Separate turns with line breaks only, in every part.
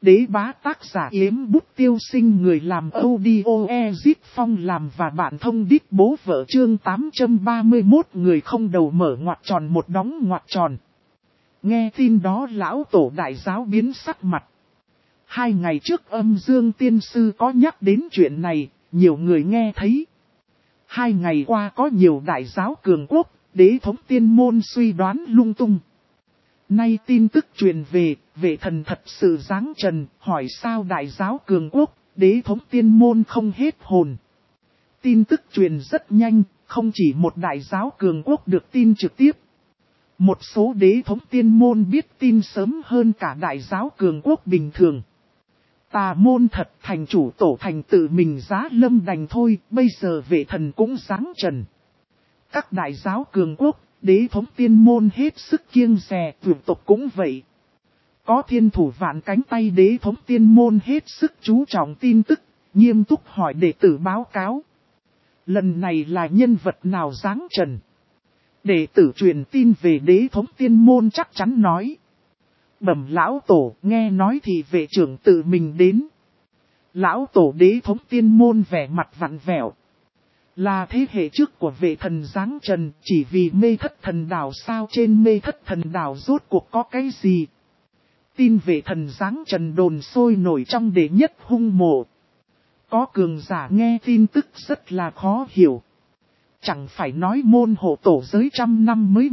Đế bá tác giả Yếm Bút Tiêu Sinh, người làm audio Ezip Phong làm và bạn thông đít bố vợ chương 831, người không đầu mở ngoặc tròn một đóng ngoặc tròn. Nghe tin đó lão tổ đại giáo biến sắc mặt. 2 ngày trước Âm Dương Tiên Sư có nhắc đến chuyện này, nhiều người nghe thấy. 2 ngày qua có nhiều đại giáo cường quốc, đế thống tiên môn suy đoán lung tung. Nay tin tức truyền về, vệ thần thật sự giáng trần, hỏi sao đại giáo cường quốc, đế thống tiên môn không hết hồn. Tin tức truyền rất nhanh, không chỉ một đại giáo cường quốc được tin trực tiếp. Một số đế thống tiên môn biết tin sớm hơn cả đại giáo cường quốc bình thường. Tà môn thật, thành chủ tổ thành tự mình giá lâm đành thôi, bây giờ vệ thần cũng giáng trần. Các đại giáo cường quốc, đế thống tiên môn hết sức kiêng dè, vượt tộc cũng vậy. Có thiên thủ vạn cánh tay đế thống tiên môn hết sức chú trọng tin tức, nghiêm túc hỏi đệ tử báo cáo. Lần này là nhân vật nào giáng trần? Đệ tử truyền tin về đế thống tiên môn chắc chắn nói. Bẩm lão tổ, nghe nói thì vệ trưởng tự mình đến. Lão tổ đế thống tiên môn vẻ mặt vặn vẹo. Là thế hệ trước của vệ thần giáng trần, chỉ vì mê thất thần đảo sao? Trên mê thất thần đảo rốt cuộc có cái gì? Tin vệ thần giáng trần đồn sôi nổi trong đệ nhất hung mộ. Có cường giả nghe tin tức rất là khó hiểu. Chẳng phải nói môn hộ tổ giới 100 năm mới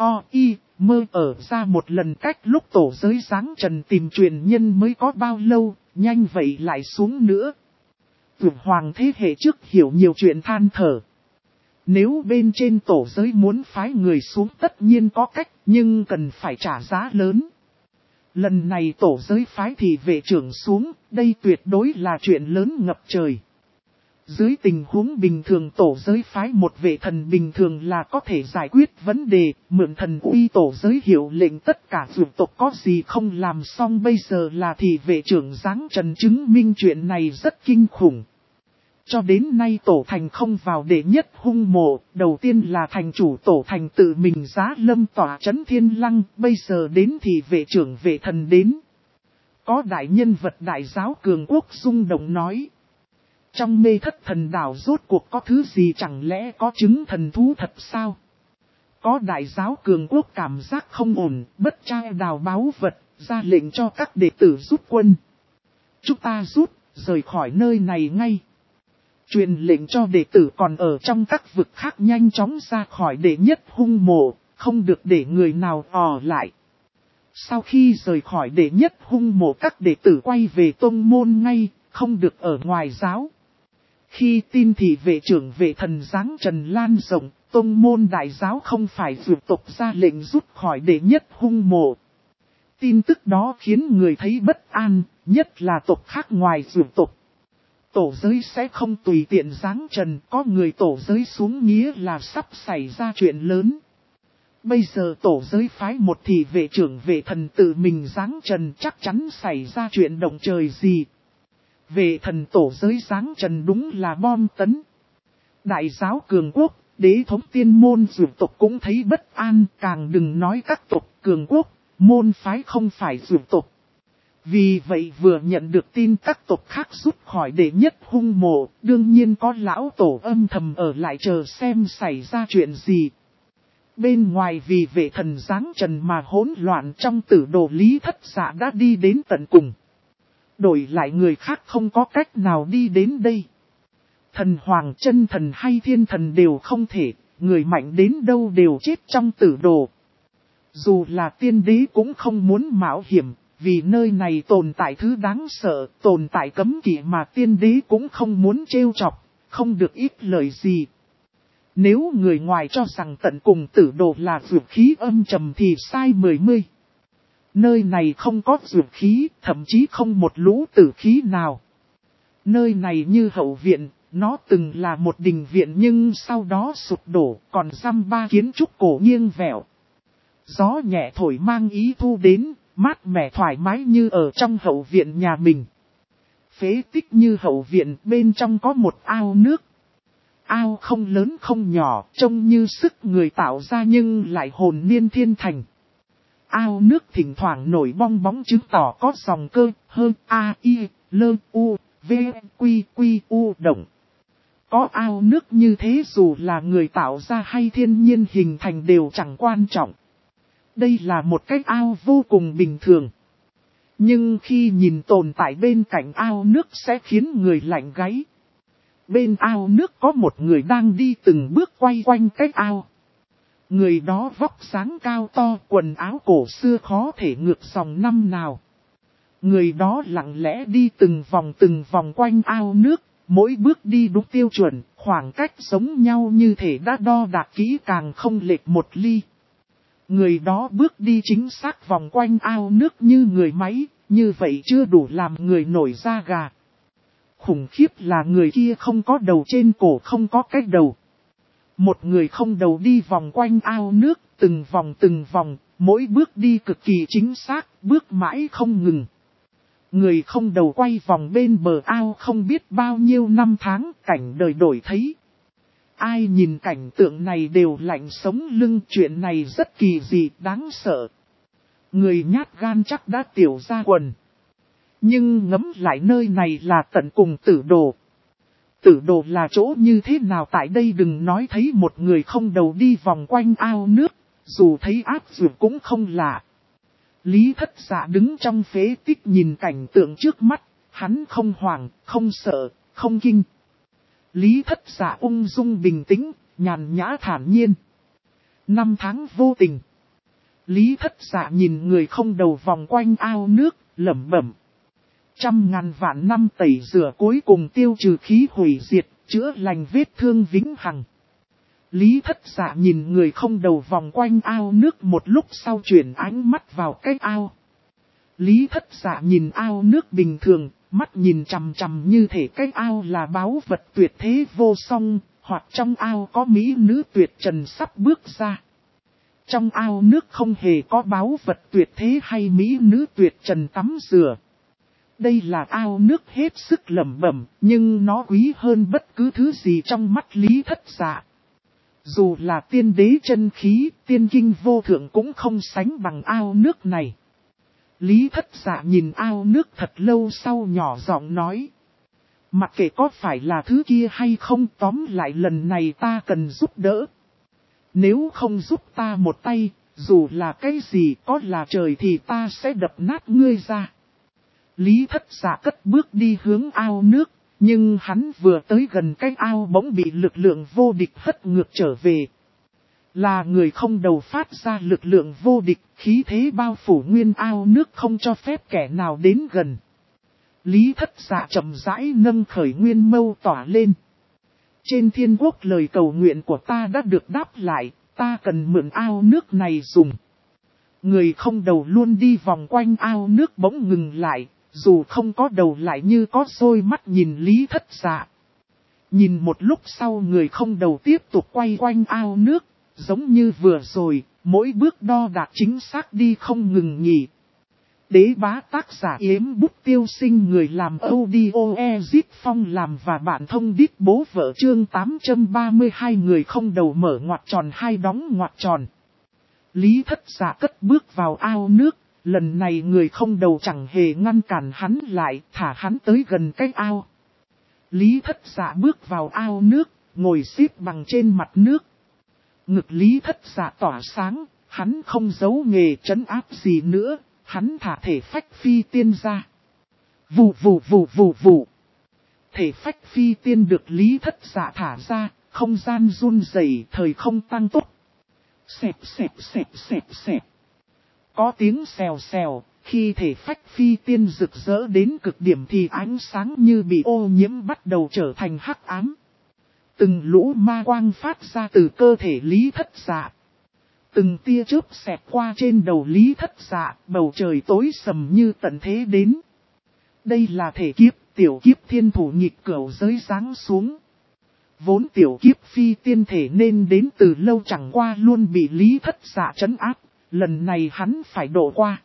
mơ ở ra một lần, cách lúc tổ giới giáng trần tìm truyền nhân mới có bao lâu, nhanh vậy lại xuống nữa. Vượt hoàng thế hệ trước hiểu nhiều chuyện than thở. Nếu bên trên tổ giới muốn phái người xuống tất nhiên có cách, nhưng cần phải trả giá lớn. Lần này tổ giới phái thì vệ trưởng xuống, đây tuyệt đối là chuyện lớn ngập trời. Dưới tình huống bình thường tổ giới phái một vệ thần bình thường là có thể giải quyết vấn đề, mượn thần uy tổ giới hiệu lệnh tất cả vượt tộc có gì không làm xong, bây giờ là thì vệ trưởng giáng trần chứng minh chuyện này rất kinh khủng. Cho đến nay tổ thành không vào đệ nhất hung mộ, đầu tiên là thành chủ tổ thành tự mình giá lâm tỏa trấn thiên lăng, bây giờ đến thì vệ trưởng vệ thần đến. Có đại nhân vật đại giáo cường quốc rung động nói. Trong mê thất thần đảo rốt cuộc có thứ gì, chẳng lẽ có chứng thần thú thật sao? Có đại giáo cường quốc cảm giác không ổn, bất trai đào báu vật, ra lệnh cho các đệ tử rút quân. Chúng ta rút, rời khỏi nơi này ngay. Truyền lệnh cho đệ tử còn ở trong các vực khác nhanh chóng ra khỏi đệ nhất hung mộ, không được để người nào lại. Sau khi rời khỏi đệ nhất hung mộ, các đệ tử quay về tông môn ngay, không được ở ngoài giáo. Khi tin thì vệ trưởng vệ thần giáng trần lan rộng, tông môn đại giáo không phải vượt tộc ra lệnh rút khỏi đệ nhất hung mộ. Tin tức đó khiến người thấy bất an, nhất là tộc khác ngoài vượt tộc. Tổ giới sẽ không tùy tiện giáng trần, có người tổ giới xuống nghĩa là sắp xảy ra chuyện lớn. Bây giờ tổ giới phái một thì vệ trưởng vệ thần tự mình giáng trần, chắc chắn xảy ra chuyện động trời gì. Vệ thần tổ giới giáng trần đúng là bom tấn. Đại giáo cường quốc, đế thống tiên môn dược tộc cũng thấy bất an, càng đừng nói các tộc cường quốc, môn phái không phải dược tộc. Vì vậy vừa nhận được tin các tộc khác rút khỏi đệ nhất hung mộ, đương nhiên có lão tổ âm thầm ở lại chờ xem xảy ra chuyện gì. Bên ngoài vì vệ thần giáng trần mà hỗn loạn, trong tử đồ lý thất giả đã đi đến tận cùng. Đổi lại người khác không có cách nào đi đến đây. Thần hoàng chân thần hay thiên thần đều không thể, người mạnh đến đâu đều chết trong tử đồ. Dù là tiên đế cũng không muốn mạo hiểm, vì nơi này tồn tại thứ đáng sợ, tồn tại cấm kỵ mà tiên đế cũng không muốn trêu chọc, không được ít lời gì. Nếu người ngoài cho rằng tận cùng tử đồ là dược khí âm trầm thì sai 10. Nơi này không có dược khí, thậm chí không một lũ tử khí nào. Nơi này như hậu viện, nó từng là một đình viện nhưng sau đó sụp đổ, còn dăm ba kiến trúc cổ nghiêng vẹo. Gió nhẹ thổi mang ý thu đến, mát mẻ thoải mái như ở trong hậu viện nhà mình. Phế tích như hậu viện, bên trong có một ao nước. Ao không lớn không nhỏ, trông như sức người tạo ra nhưng lại hồn nhiên thiên thành. Ao nước thỉnh thoảng nổi bong bóng chứng tỏ có dòng cơ, hơn A, I, L, U, V, Quy, Quy, U động. Có ao nước như thế dù là người tạo ra hay thiên nhiên hình thành đều chẳng quan trọng. Đây là một cái ao vô cùng bình thường. Nhưng khi nhìn tồn tại bên cạnh ao nước sẽ khiến người lạnh gáy. Bên ao nước có một người đang đi từng bước quay quanh cái ao. Người đó vóc dáng cao to, quần áo cổ xưa khó thể ngược dòng năm nào. Người đó lặng lẽ đi từng vòng quanh ao nước, mỗi bước đi đúng tiêu chuẩn, khoảng cách giống nhau như thể đã đo đạc kỹ càng không lệch một ly. Người đó bước đi chính xác vòng quanh ao nước như người máy, như vậy chưa đủ làm người nổi da gà. Khủng khiếp là người kia không có đầu trên cổ, không có cái đầu. Một người không đầu đi vòng quanh ao nước, từng vòng, mỗi bước đi cực kỳ chính xác, bước mãi không ngừng. Người không đầu quay vòng bên bờ ao không biết bao nhiêu năm tháng, cảnh đời đổi thấy. Ai nhìn cảnh tượng này đều lạnh sống lưng, chuyện này rất kỳ dị, đáng sợ. Người nhát gan chắc đã tiểu ra quần. Nhưng ngẫm lại nơi này là tận cùng tử đồ. Tử đồ là chỗ như thế nào tại đây, đừng nói thấy một người không đầu đi vòng quanh ao nước, dù thấy áp dược cũng không lạ. Lý Thất Dạ đứng trong phế tích nhìn cảnh tượng trước mắt, hắn không hoảng, không sợ, không kinh. Lý Thất Dạ ung dung bình tĩnh, nhàn nhã thản nhiên. Năm tháng vô tình. Lý Thất Dạ nhìn người không đầu vòng quanh ao nước, lẩm bẩm. 100.000 vạn năm tẩy rửa cuối cùng tiêu trừ khí hủy diệt, chữa lành vết thương vĩnh hằng. Lý Thất Dạ nhìn người không đầu vòng quanh ao nước một lúc sau chuyển ánh mắt vào cái ao. Lý Thất Dạ nhìn ao nước bình thường, mắt nhìn chằm chằm như thể cái ao là báu vật tuyệt thế vô song, hoặc trong ao có mỹ nữ tuyệt trần sắp bước ra. Trong ao nước không hề có báu vật tuyệt thế hay mỹ nữ tuyệt trần tắm rửa. Đây là ao nước hết sức lẩm bẩm, nhưng nó quý hơn bất cứ thứ gì trong mắt Lý Thất Dạ. Dù là tiên đế chân khí, tiên kinh vô thượng cũng không sánh bằng ao nước này. Lý Thất Dạ nhìn ao nước thật lâu sau nhỏ giọng nói. Mặc kệ có phải là thứ kia hay không, tóm lại lần này ta cần giúp đỡ. Nếu không giúp ta một tay, dù là cái gì có là trời thì ta sẽ đập nát ngươi ra. Lý Thất Dạ cất bước đi hướng ao nước, nhưng hắn vừa tới gần cái ao bỗng bị lực lượng vô địch hất ngược trở về. Là người không đầu phát ra lực lượng vô địch, khí thế bao phủ nguyên ao nước không cho phép kẻ nào đến gần. Lý Thất Dạ chậm rãi nâng khởi nguyên mâu tỏa lên. Trên thiên quốc lời cầu nguyện của ta đã được đáp lại, ta cần mượn ao nước này dùng. Người không đầu luôn đi vòng quanh ao nước bỗng ngừng lại, dù không có đầu lại như có đôi mắt nhìn Lý Thất Dạ. Nhìn một lúc sau người không đầu tiếp tục quay quanh ao nước, giống như vừa rồi, mỗi bước đo đạc chính xác đi không ngừng nghỉ. Đế bá tác giả Yếm Bút Tiêu Sinh, người làm audio Ezip Phong làm và bạn thông đít bố vợ, chương 832, người không đầu mở ngoặc tròn hai đóng ngoặc tròn. Lý Thất Dạ cất bước vào ao nước, lần này người không đầu chẳng hề ngăn cản hắn lại, thả hắn tới gần cái ao. Lý Thất Dạ bước vào ao nước, ngồi xếp bằng trên mặt nước. Ngực Lý Thất Dạ tỏa sáng, hắn không giấu nghề trấn áp gì nữa, hắn thả thể phách phi tiên ra. Vù vù vù vù vù. Thể phách phi tiên được Lý Thất Dạ thả ra, không gian run rẩy, thời không tăng tốc. Xẹp xẹp xẹp xẹp xẹp. Có tiếng xèo xèo, khi thể phách phi tiên rực rỡ đến cực điểm thì ánh sáng như bị ô nhiễm bắt đầu trở thành hắc ám. Từng lũ ma quang phát ra từ cơ thể Lý Thất Dạ. Từng tia chớp xẹt qua trên đầu Lý Thất Dạ, bầu trời tối sầm như tận thế đến. Đây là thể kiếp, tiểu kiếp thiên thủ nghịch cửu giới giáng xuống. Vốn tiểu kiếp phi tiên thể nên đến từ lâu chẳng qua luôn bị Lý Thất Dạ trấn áp, lần này hắn phải độ qua.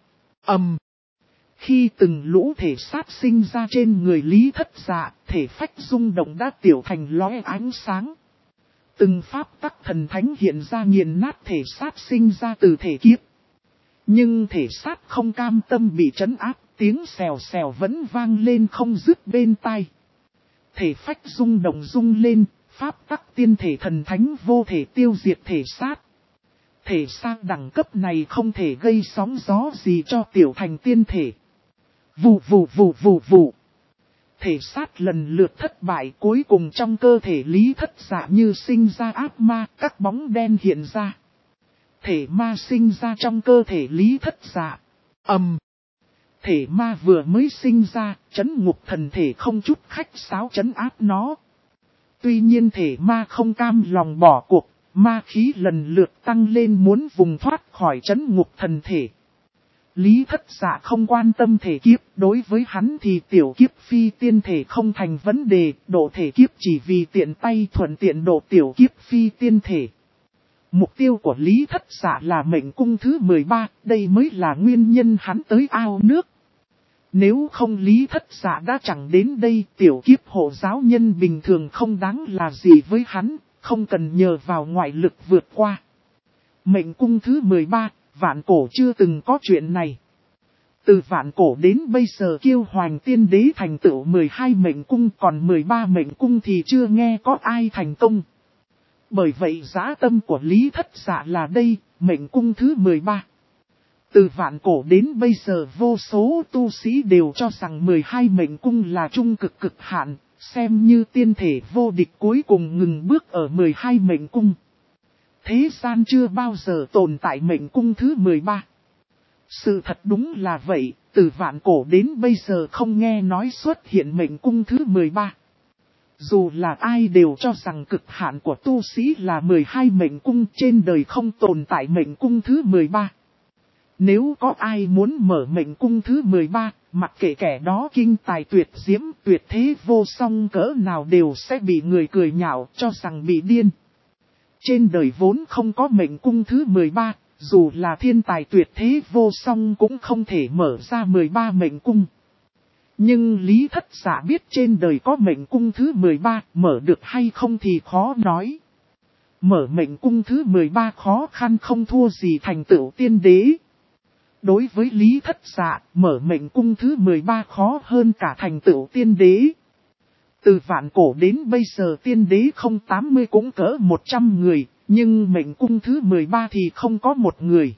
Khi từng lũ thể sát sinh ra trên người Lý Thất Dạ, thể phách rung động đã tiểu thành lóe ánh sáng. Từng pháp tắc thần thánh hiện ra nghiền nát thể sát sinh ra từ thể kiếp. Nhưng thể xác không cam tâm bị trấn áp, tiếng xèo xèo vẫn vang lên không dứt bên tai. Thể phách rung động rung lên, pháp tắc tiên thể thần thánh vô thể tiêu diệt thể xác. Thể xác đẳng cấp này không thể gây sóng gió gì cho tiểu thành tiên thể. Vù vù vù vù vù. Thể xác lần lượt thất bại, cuối cùng trong cơ thể Lý Thất Dạ như sinh ra ác ma, các bóng đen hiện ra. Thể ma sinh ra trong cơ thể Lý Thất Dạ. Thể ma vừa mới sinh ra, trấn ngục thần thể không chút khách sáo trấn áp nó. Tuy nhiên thể ma không cam lòng bỏ cuộc, ma khí lần lượt tăng lên muốn vùng thoát khỏi trấn ngục thần thể. Lý Thất Dạ không quan tâm thể kiếp, đối với hắn thì tiểu kiếp phi tiên thể không thành vấn đề, độ thể kiếp chỉ vì tiện tay thuận tiện độ tiểu kiếp phi tiên thể. Mục tiêu của Lý Thất Dạ là mệnh cung thứ 13, đây mới là nguyên nhân hắn tới ao nước. Nếu không Lý Thất Dạ đã chẳng đến đây, tiểu kiếp hộ giáo nhân bình thường không đáng là gì với hắn, không cần nhờ vào ngoại lực vượt qua. Mệnh cung thứ 13, vạn cổ chưa từng có chuyện này. Từ vạn cổ đến bây giờ Kiêu Hoành Tiên Đế thành tựu 12 mệnh cung, còn 13 mệnh cung thì chưa nghe có ai thành công. Bởi vậy dã tâm của Lý Thất Dạ là đây, mệnh cung thứ 13. Từ vạn cổ đến bây giờ vô số tu sĩ đều cho rằng 12 mệnh cung là trung cực cực hạn, xem như tiên thể vô địch cuối cùng ngừng bước ở 12 mệnh cung. Thế gian chưa bao giờ tồn tại mệnh cung thứ 13. Sự thật đúng là vậy, từ vạn cổ đến bây giờ không nghe nói xuất hiện mệnh cung thứ 13. Dù là ai đều cho rằng cực hạn của tu sĩ là 12 mệnh cung, trên đời không tồn tại mệnh cung thứ 13. Nếu có ai muốn mở mệnh cung thứ 13, mặc kệ kẻ đó kinh tài tuyệt diễm, tuyệt thế vô song cỡ nào đều sẽ bị người cười nhạo cho rằng bị điên. Trên đời vốn không có mệnh cung thứ 13, dù là thiên tài tuyệt thế vô song cũng không thể mở ra 13 mệnh cung. Nhưng Lý Thất Dạ biết trên đời có mệnh cung thứ 13, mở được hay không thì khó nói. Mở mệnh cung thứ 13 khó khăn không thua gì thành tựu tiên đế. Đối với Lý Thất Dạ, mở mệnh cung thứ 13 khó hơn cả thành tựu tiên đế. Từ vạn cổ đến bây giờ tiên đế không 80 cũng cỡ 100 người, nhưng mệnh cung thứ 13 thì không có một người.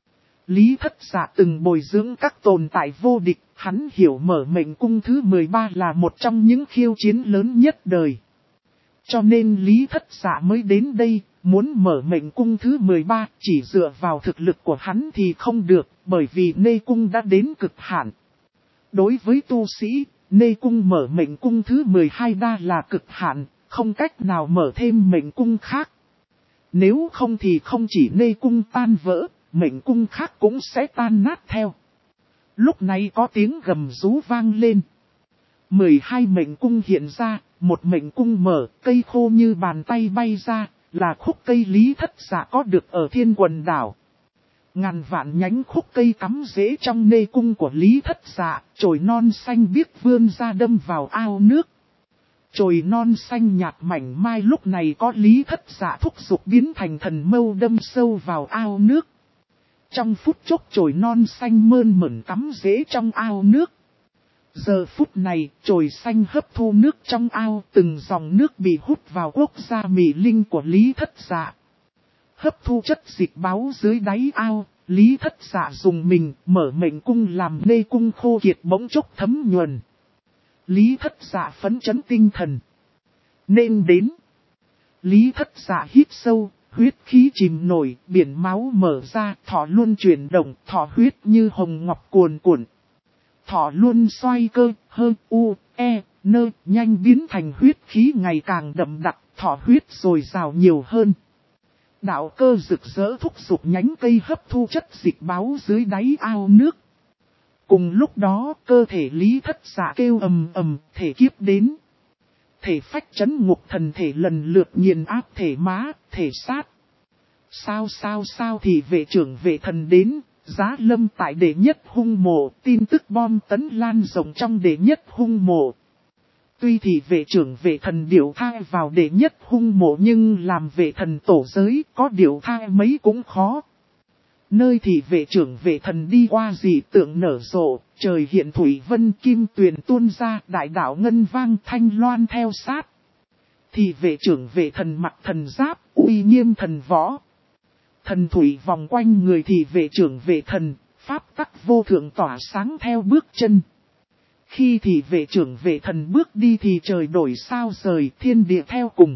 Lý Thất Dạ từng bồi dưỡng các tồn tại vô địch, hắn hiểu mở mệnh cung thứ 13 là một trong những khiêu chiến lớn nhất đời. Cho nên Lý Thất Dạ mới đến đây, muốn mở mệnh cung thứ 13, chỉ dựa vào thực lực của hắn thì không được, bởi vì Nê Cung đã đến cực hạn. Đối với tu sĩ, Nê Cung mở mệnh cung thứ 12 đa là cực hạn, không cách nào mở thêm mệnh cung khác. Nếu không thì không chỉ Nê Cung tan vỡ, mệnh cung khác cũng sẽ tan nát theo. Lúc này có tiếng gầm rú vang lên. 12 mệnh cung hiện ra, một mệnh cung mở, cây khô như bàn tay bay ra, là khúc cây Lý Thất Dạ có được ở Thiên Quần Đảo. Ngàn vạn nhánh khúc cây cắm rễ trong nê cung của Lý Thất Dạ, chồi non xanh biếc vươn ra đâm vào ao nước. Chồi non xanh nhạt mảnh mai lúc này có Lý Thất Dạ thúc giục biến thành thần mâu đâm sâu vào ao nước. Trong phút chốc chồi non xanh mơn mởn cắm rễ trong ao nước. Giờ phút này, chồi xanh hấp thu nước trong ao, từng dòng nước bị hút vào quốc gia Mị Linh của Lý Thất Dạ. Hấp thu chất dịch báu dưới đáy ao, Lý Thất Dạ dùng mình mở mệnh cung làm nê cung khô kiệt bỗng chốc thấm nhuần. Lý Thất Dạ phấn chấn tinh thần. Nên đến. Lý Thất Dạ hít sâu, huyết khí chìm nổi, biển máu mở ra, thỏ luôn chuyển động, thỏ huyết như hồng ngọc cuồn cuộn. Thỏ luôn xoay cơ, hơ, u, e, nơ, nhanh biến thành huyết khí ngày càng đậm đặc, thỏ huyết rồi rào nhiều hơn. Đạo cơ rực rỡ thúc giục nhánh cây hấp thu chất dịch báu dưới đáy ao nước. Cùng lúc đó, cơ thể Lý Thất Dạ kêu ầm ầm, thể kiếp đến. Thể phách trấn ngục thần thể lần lượt nghiền áp thể má, thể sát. Sao thì vệ trưởng vệ thần đến, giá lâm tại đệ nhất hung mộ, tin tức bom tấn lan rộng trong đệ nhất hung mộ. Tuy thì vệ trưởng vệ thần điều thai vào đệ nhất hung mộ nhưng làm vệ thần tổ giới có điều thai mấy cũng khó. Nơi thị vệ trưởng vệ thần đi qua dị tượng nở rộ, trời hiện thủy vân kim tuyền tuôn ra, đại đạo ngân vang thanh loan theo sát. Thị vệ trưởng vệ thần mặc thần giáp, uy nghiêm thần võ. Thần thủy vòng quanh người thị vệ trưởng vệ thần, pháp tắc vô thượng tỏa sáng theo bước chân. Khi thị vệ trưởng vệ thần bước đi thì trời đổi sao rời, thiên địa theo cùng.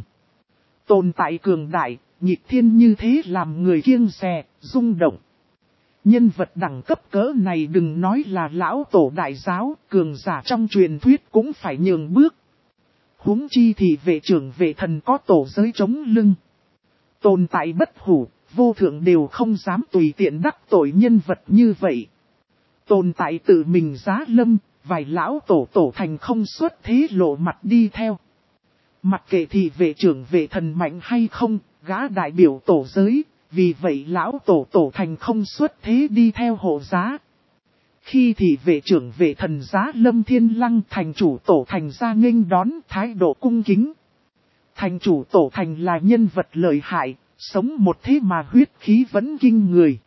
Tồn tại cường đại, nhịp thiên như thế làm người kiêng dè, rung động. Nhân vật đẳng cấp cỡ này đừng nói là lão tổ đại giáo, cường giả trong truyền thuyết cũng phải nhường bước. Huống chi thì vệ trưởng vệ thần có tổ giới chống lưng. Tồn tại bất hủ, vô thượng đều không dám tùy tiện đắc tội nhân vật như vậy. Tồn tại tự mình giá lâm, vài lão tổ thành không xuất thế lộ mặt đi theo. Mặc kệ thì vệ trưởng vệ thần mạnh hay không, gã đại biểu tổ giới, vì vậy lão tổ thành không xuất thế đi theo hộ giá. Khi thì vệ trưởng vệ thần giá lâm thiên lăng thành chủ tổ thành ra nghênh đón thái độ cung kính. Thành chủ tổ thành là nhân vật lợi hại, sống một thế mà huyết khí vẫn kinh người.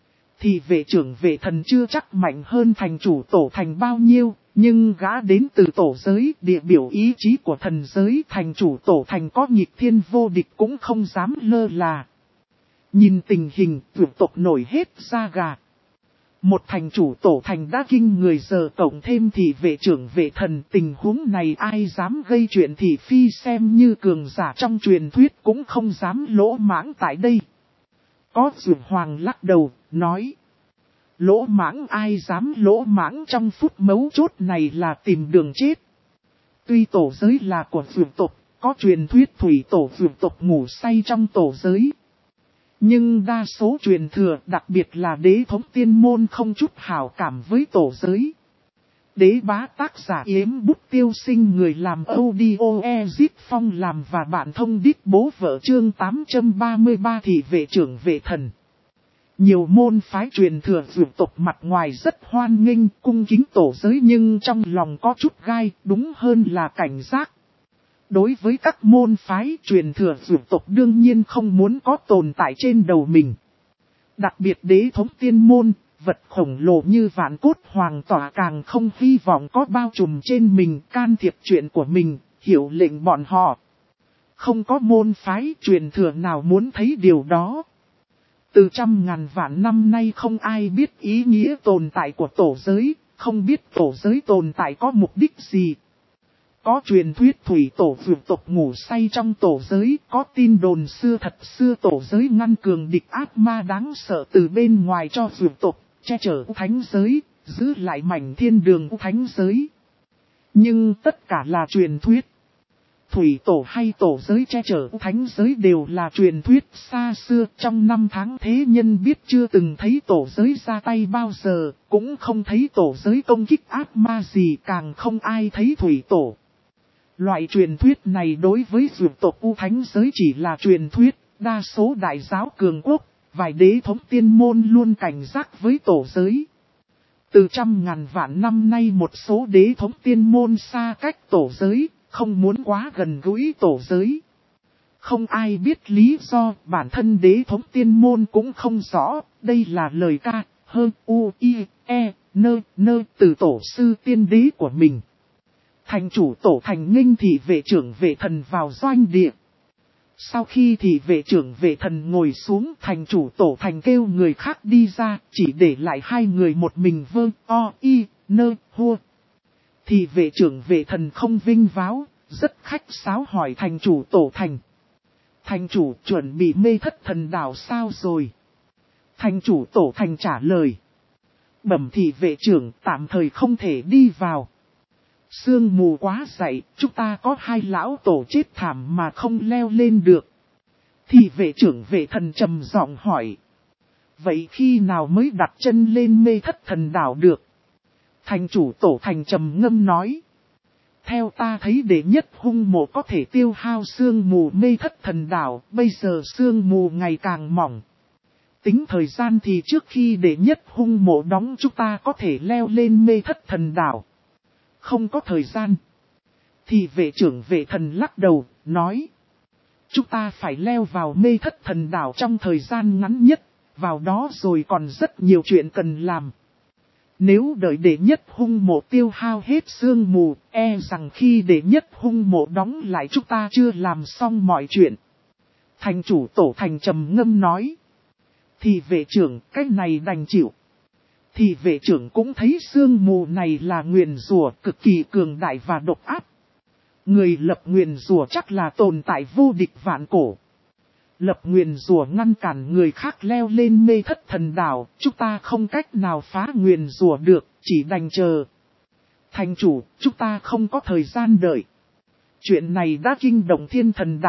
Thì vệ trưởng vệ thần chưa chắc mạnh hơn thành chủ tổ thành bao nhiêu, nhưng gã đến từ tổ giới, địa biểu ý chí của thần giới, thành chủ tổ thành có nhịp thiên vô địch cũng không dám lơ là. Nhìn tình hình, vượt tộc nổi hết da gà. Một thành chủ tổ thành đã kinh người giờ cộng thêm thì vệ trưởng vệ thần, tình huống này ai dám gây chuyện thì phi xem như cường giả trong truyền thuyết cũng không dám lỗ mãng tại đây. Có Dược Hoàng lắc đầu, nói. Lỗ mãng ai dám lỗ mãng trong phút mấu chốt này là tìm đường chết. Tuy tổ giới là của Dược tộc, có truyền thuyết thủy tổ Dược tộc ngủ say trong tổ giới. Nhưng đa số truyền thừa, đặc biệt là đế thống tiên môn không chút hảo cảm với tổ giới. Đế bá tác giả Yếm Bút Tiêu Sinh người làm audio Ezip Phong làm và bạn thông đít bố vợ chương 833 thì vệ trưởng vệ thần. Nhiều môn phái truyền thừa dược tộc mặt ngoài rất hoan nghênh cung kính tổ giới nhưng trong lòng có chút gai, đúng hơn là cảnh giác. Đối với các môn phái truyền thừa dược tộc đương nhiên không muốn có tồn tại trên đầu mình. Đặc biệt đế thống tiên môn, vật khổng lồ như vạn cốt hoàng tỏa càng không hy vọng có bao trùm trên mình can thiệp chuyện của mình, hiểu lệnh bọn họ. Không có môn phái truyền thừa nào muốn thấy điều đó. Từ trăm ngàn vạn năm nay không ai biết ý nghĩa tồn tại của tổ giới, không biết tổ giới tồn tại có mục đích gì. Có truyền thuyết thủy tổ vượt tộc ngủ say trong tổ giới, có tin đồn xưa thật xưa tổ giới ngăn cường địch ác ma đáng sợ từ bên ngoài cho vượt tộc, che chở thánh giới, giữ lại mảnh thiên đường thánh giới. Nhưng tất cả là truyền thuyết. Thủy tổ hay tổ giới che chở thánh giới đều là truyền thuyết xa xưa, trong năm tháng thế nhân biết chưa từng thấy tổ giới ra tay bao giờ, cũng không thấy tổ giới công kích ác ma gì, càng không ai thấy thủy tổ. Loại truyền thuyết này đối với dược tộc U Thánh giới chỉ là truyền thuyết, đa số đại giáo cường quốc, vài đế thống tiên môn luôn cảnh giác với tổ giới. Từ trăm ngàn vạn năm nay một số đế thống tiên môn xa cách tổ giới, không muốn quá gần gũi tổ giới. Không ai biết lý do, bản thân đế thống tiên môn cũng không rõ, đây là lời ca, hơn nơ từ tổ sư tiên đế của mình. Thành chủ tổ thành nghênh thị vệ trưởng vệ thần vào doanh địa. Sau khi thị vệ trưởng vệ thần ngồi xuống, thành chủ tổ thành kêu người khác đi ra, chỉ để lại hai người một mình hua. Thị vệ trưởng vệ thần không vinh váo, rất khách sáo hỏi thành chủ tổ thành. Thành chủ chuẩn bị mê thất thần đảo sao rồi? Thành chủ tổ thành trả lời. Bẩm thị vệ trưởng tạm thời không thể đi vào. Sương mù quá dậy, chúng ta có hai lão tổ chết thảm mà không leo lên được. Thì vệ trưởng vệ thần trầm giọng hỏi. Vậy khi nào mới đặt chân lên mê thất thần đảo được? Thành chủ tổ thành trầm ngâm nói. Theo ta thấy đệ nhất hung mộ có thể tiêu hao sương mù mê thất thần đảo, bây giờ sương mù ngày càng mỏng. Tính thời gian thì trước khi đệ nhất hung mộ đóng chúng ta có thể leo lên mê thất thần đảo. Không có thời gian. Thì vệ trưởng vệ thần lắc đầu, nói. Chúng ta phải leo vào mê thất thần đảo trong thời gian ngắn nhất, vào đó rồi còn rất nhiều chuyện cần làm. Nếu đợi đệ nhất hung mộ tiêu hao hết sương mù, e rằng khi đệ nhất hung mộ đóng lại chúng ta chưa làm xong mọi chuyện. Thành chủ tổ thành trầm ngâm nói. Thì vệ trưởng, cái này đành chịu. Thì vệ trưởng cũng thấy sương mù này là nguyền rủa cực kỳ cường đại và độc ác. Người lập nguyền rủa chắc là tồn tại vô địch vạn cổ. Lập nguyền rủa ngăn cản người khác leo lên mê thất thần đảo, chúng ta không cách nào phá nguyền rủa được, chỉ đành chờ. Thành chủ, chúng ta không có thời gian đợi. Chuyện này đã kinh động thiên thần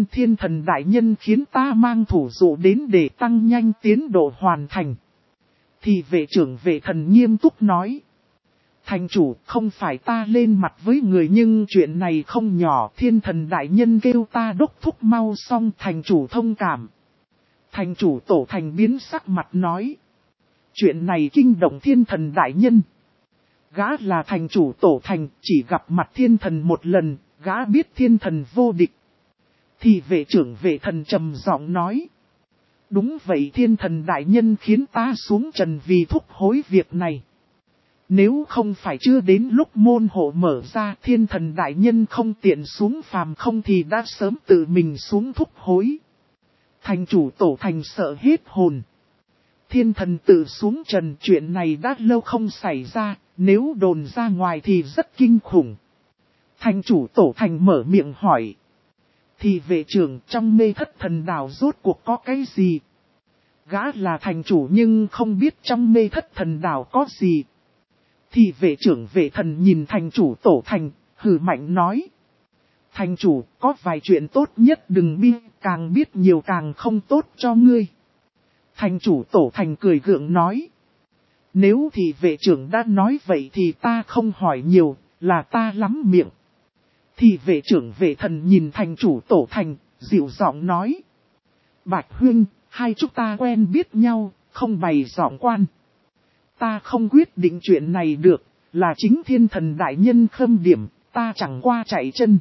đại nhân khiến ta mang thủ dụ đến để tăng nhanh tiến độ hoàn thành. Thì vệ trưởng vệ thần nghiêm túc nói. Thành chủ, không phải ta lên mặt với người nhưng chuyện này không nhỏ, thiên thần đại nhân kêu ta đốc thúc mau xong, thành chủ thông cảm. Thành chủ tổ thành biến sắc mặt nói. Chuyện này kinh động thiên thần đại nhân. Gã là thành chủ tổ thành, chỉ gặp mặt thiên thần một lần, gã biết thiên thần vô địch. Thì vệ trưởng vệ thần trầm giọng nói. Đúng vậy, thiên thần đại nhân khiến ta xuống trần vì thúc hối việc này. Nếu không phải chưa đến lúc môn hộ mở ra, thiên thần đại nhân không tiện xuống phàm không thì đã sớm tự mình xuống thúc hối. Thành chủ tổ thành sợ hết hồn. Thiên thần tự xuống trần, chuyện này đã lâu không xảy ra, nếu đồn ra ngoài thì rất kinh khủng. Thành chủ tổ thành mở miệng hỏi. Thì vệ trưởng, trong mê thất thần đảo rốt cuộc có cái gì? Gã là thành chủ nhưng không biết trong mê thất thần đảo có gì. Thì vệ trưởng vệ thần nhìn thành chủ tổ thành, hừ mạnh nói. Thành chủ, có vài chuyện tốt nhất đừng bi, càng biết nhiều càng không tốt cho ngươi. Thành chủ tổ thành cười gượng nói. Nếu thì vệ trưởng đã nói vậy thì ta không hỏi nhiều, là ta lắm miệng. Thì vệ trưởng vệ thần nhìn thành chủ tổ thành, dịu giọng nói. Bạch huynh, hai chúng ta quen biết nhau, không bày giọng quan. Ta không quyết định chuyện này được, là chính thiên thần đại nhân khâm điểm, ta chẳng qua chạy chân.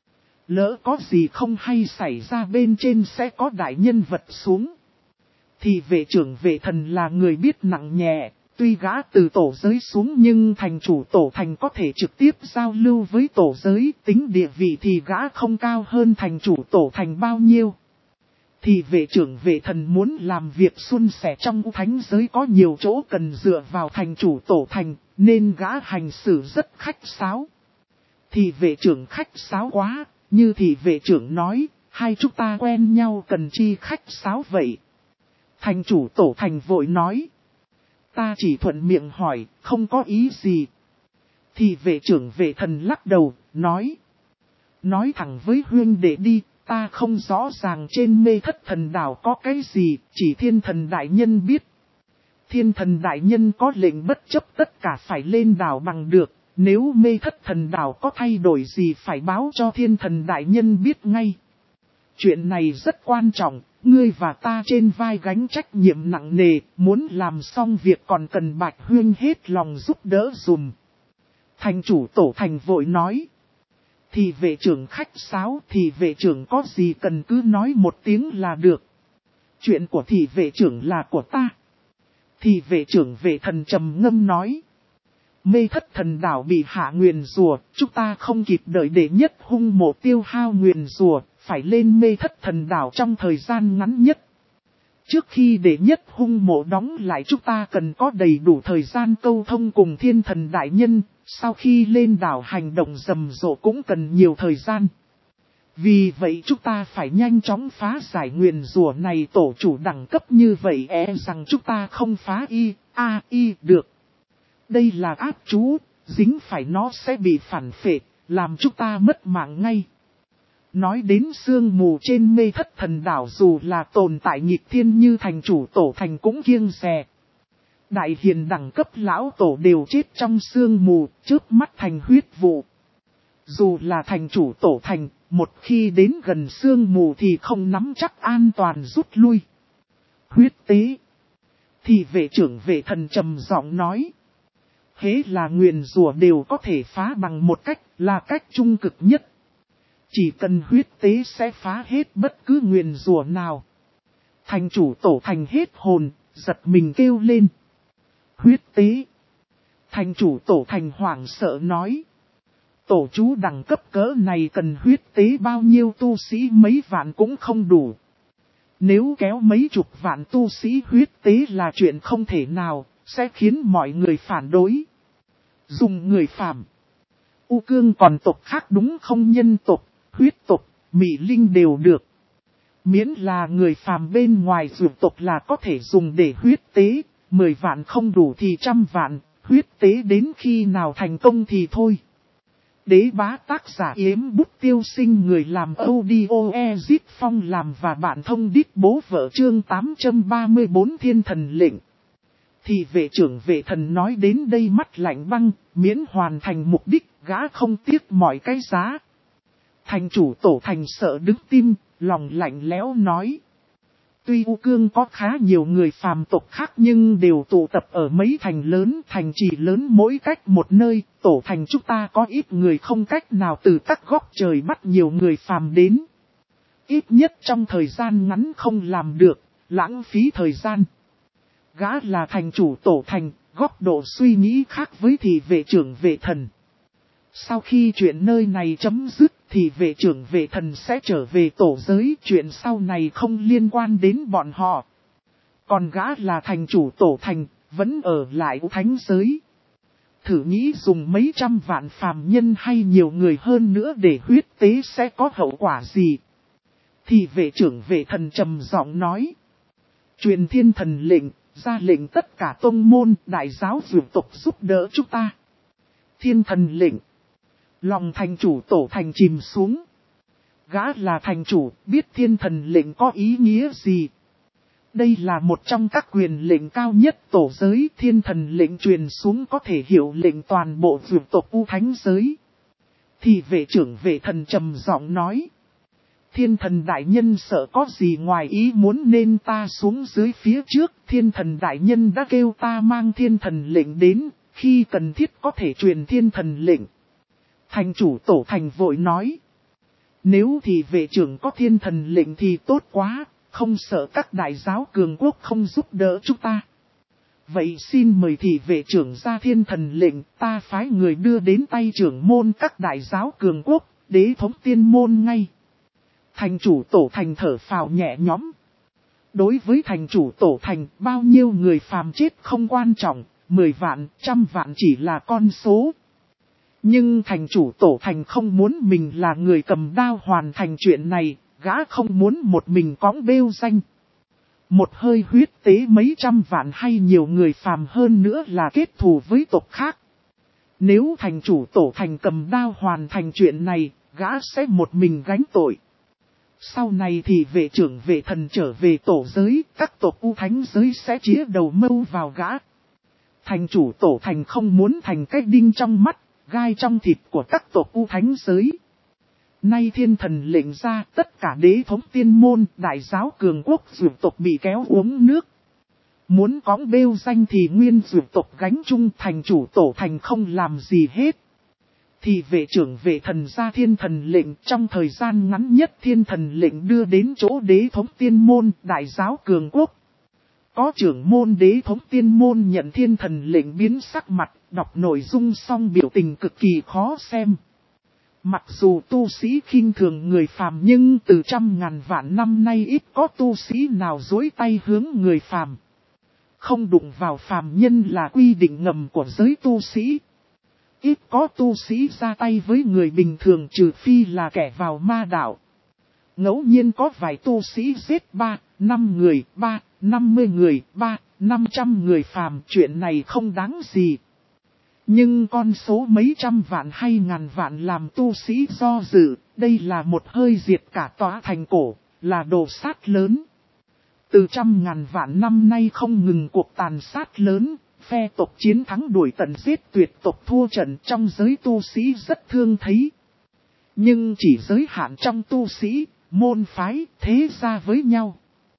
Lỡ có gì không hay xảy ra bên trên sẽ có đại nhân vật xuống. Thì vệ trưởng vệ thần là người biết nặng nhẹ, tuy gã từ tổ giới xuống nhưng thành chủ tổ thành có thể trực tiếp giao lưu với tổ giới, tính địa vị thì gã không cao hơn thành chủ tổ thành bao nhiêu. Thì vệ trưởng vệ thần muốn làm việc suôn sẻ trong thánh giới có nhiều chỗ cần dựa vào thành chủ tổ thành, nên gã hành xử rất khách sáo. Thì vệ trưởng khách sáo quá, như thì vệ trưởng nói, hai chúng ta quen nhau cần chi khách sáo vậy. Thành chủ tổ thành vội nói. Ta chỉ thuận miệng hỏi, không có ý gì. Thì vệ trưởng vệ thần lắc đầu, nói. Nói thẳng với huynh đệ đi, ta không rõ ràng trên mê thất thần đảo có cái gì, chỉ thiên thần đại nhân biết. Thiên thần đại nhân có lệnh bất chấp tất cả phải lên đảo bằng được, nếu mê thất thần đảo có thay đổi gì phải báo cho thiên thần đại nhân biết ngay. Chuyện này rất quan trọng, ngươi và ta trên vai gánh trách nhiệm nặng nề, muốn làm xong việc còn cần Bạch huynh hết lòng giúp đỡ dùm. Thành chủ tổ thành vội nói. Thì vệ trưởng khách sáo, thì vệ trưởng có gì cần cứ nói một tiếng là được. Chuyện của thì vệ trưởng là của ta. Thì vệ trưởng vệ thần trầm ngâm nói. Mê thất thần đảo bị hạ nguyền rùa, chúng ta không kịp đợi đệ nhất hung mộ tiêu hao nguyền rùa, phải lên mê thất thần đảo trong thời gian ngắn nhất. Trước khi đệ nhất hung mộ đóng lại chúng ta cần có đầy đủ thời gian câu thông cùng thiên thần đại nhân, sau khi lên đảo hành động rầm rộ cũng cần nhiều thời gian. Vì vậy chúng ta phải nhanh chóng phá giải nguyền rùa này, tổ chủ đẳng cấp như vậy rằng chúng ta không phá được. Đây là ác chú, dính phải nó sẽ bị phản phệ, làm chúng ta mất mạng ngay. Nói đến sương mù trên mê thất thần đảo dù là tồn tại nghịch thiên như thành chủ tổ thành cũng kiêng dè. Đại hiền đẳng cấp lão tổ đều chết trong sương mù, chớp mắt thành huyết vụ. Dù là thành chủ tổ thành, một khi đến gần sương mù thì không nắm chắc an toàn rút lui. Huyết tế. Thì vệ trưởng vệ thần trầm giọng nói. Hễ là nguyền rủa đều có thể phá bằng một cách, là cách trung cực nhất. Chỉ cần huyết tế sẽ phá hết bất cứ nguyền rủa nào. Thành chủ tổ thành hết hồn, giật mình kêu lên. Huyết tế. Thành chủ tổ thành hoảng sợ nói. Tổ chú đẳng cấp cỡ này cần huyết tế bao nhiêu tu sĩ mấy vạn cũng không đủ. Nếu kéo mấy chục vạn tu sĩ huyết tế là chuyện không thể nào, sẽ khiến mọi người phản đối. Dùng người phàm. U Cương còn tộc khác đúng không, nhân tộc, huyết tộc, Mị Linh đều được. Miễn là người phàm bên ngoài dược tộc là có thể dùng để huyết tế, 10 vạn không đủ thì 100 vạn, huyết tế đến khi nào thành công thì thôi. Đế bá tác giả Yếm Bút Tiêu Sinh, người làm audio Ezit Phong làm và bạn thông đít bố vợ chương 834 Thiên Thần Lệnh. Thì vệ trưởng vệ thần nói đến đây mắt lạnh băng, miễn hoàn thành mục đích, gã không tiếc mọi cái giá. Thành chủ tổ thành sợ đứng tim, lòng lạnh lẽo nói. Tuy U Cương có khá nhiều người phàm tộc khác nhưng đều tụ tập ở mấy thành lớn, thành trì lớn mỗi cách một nơi, tổ thành chúng ta có ít người không cách nào từ các góc trời bắt nhiều người phàm đến. Ít nhất trong thời gian ngắn không làm được, lãng phí thời gian. Gã là thành chủ tổ thành, góc độ suy nghĩ khác với thị vệ trưởng vệ thần. Sau khi chuyện nơi này chấm dứt thì vệ trưởng vệ thần sẽ trở về tổ giới, chuyện sau này không liên quan đến bọn họ. Còn gã là thành chủ tổ thành, vẫn ở lại thánh giới. Thử nghĩ dùng mấy trăm vạn phàm nhân hay nhiều người hơn nữa để huyết tế sẽ có hậu quả gì? Thì vệ trưởng vệ thần trầm giọng nói. Truyền thiên thần lệnh, ra lệnh tất cả tông môn, đại giáo dược tộc giúp đỡ chúng ta. Thiên thần lệnh. Lòng thành chủ tổ thành chìm xuống. Gã là thành chủ, biết thiên thần lệnh có ý nghĩa gì. Đây là một trong các quyền lệnh cao nhất tổ giới, thiên thần lệnh truyền xuống có thể hiệu lệnh toàn bộ dược tộc U Thánh giới. Thì vệ trưởng vệ thần trầm giọng nói. Thiên thần đại nhân sợ có gì ngoài ý muốn nên ta xuống dưới phía trước, thiên thần đại nhân đã kêu ta mang thiên thần lệnh đến, khi cần thiết có thể truyền thiên thần lệnh. Thành chủ tổ thành vội nói. Nếu thì vệ trưởng có thiên thần lệnh thì tốt quá, không sợ các đại giáo cường quốc không giúp đỡ chúng ta. Vậy xin mời thì vệ trưởng ra thiên thần lệnh, ta phái người đưa đến tay trưởng môn các đại giáo cường quốc, đế thống tiên môn ngay. Thành chủ tổ thành thở phào nhẹ nhõm. Đối với thành chủ tổ thành, bao nhiêu người phàm chết không quan trọng, 10 vạn, 100 vạn chỉ là con số. Nhưng thành chủ tổ thành không muốn mình là người cầm đao hoàn thành chuyện này, gã không muốn một mình cõng bêu danh. Một hơi huyết tế mấy trăm vạn hay nhiều người phàm hơn nữa là kết thù với tộc khác. Nếu thành chủ tổ thành cầm đao hoàn thành chuyện này, gã sẽ một mình gánh tội. Sau này thì vệ trưởng vệ thần trở về tổ giới, các tộc U Thánh giới sẽ chĩa đầu mâu vào gã. Thành chủ tổ thành không muốn thành cái đinh trong mắt, gai trong thịt của các tộc U Thánh giới. Nay thiên thần lệnh ra, tất cả đế thống tiên môn, đại giáo cường quốc dược tộc bị kéo uống nước. Muốn cõng bêu danh thì nguyên dược tộc gánh chung, thành chủ tổ thành không làm gì hết. Thì vệ trưởng vệ thần ra thiên thần lệnh, trong thời gian ngắn nhất thiên thần lệnh đưa đến chỗ đế thống tiên môn, đại giáo cường quốc. Có trưởng môn đế thống tiên môn nhận thiên thần lệnh biến sắc mặt, đọc nội dung xong biểu tình cực kỳ khó xem. Mặc dù tu sĩ khinh thường người phàm nhưng từ trăm ngàn vạn năm nay ít có tu sĩ nào dối tay hướng người phàm. Không đụng vào phàm nhân là quy định ngầm của giới tu sĩ. Ít có tu sĩ ra tay với người bình thường trừ phi là kẻ vào ma đạo. Ngẫu nhiên có vài tu sĩ giết 3-5 người, 50 người, 500 người phàm, chuyện này không đáng gì. Nhưng con số mấy trăm vạn hay ngàn vạn làm tu sĩ do dự, đây là một hơi diệt cả tòa thành cổ, là đồ sát lớn. Từ trăm ngàn vạn năm nay không ngừng cuộc tàn sát lớn, phe tộc chiến thắng đuổi tận giết tuyệt tộc thua trận, trong giới tu sĩ rất thương thấy. Nhưng chỉ giới hạn trong tu sĩ, môn phái, thế gia với nhau.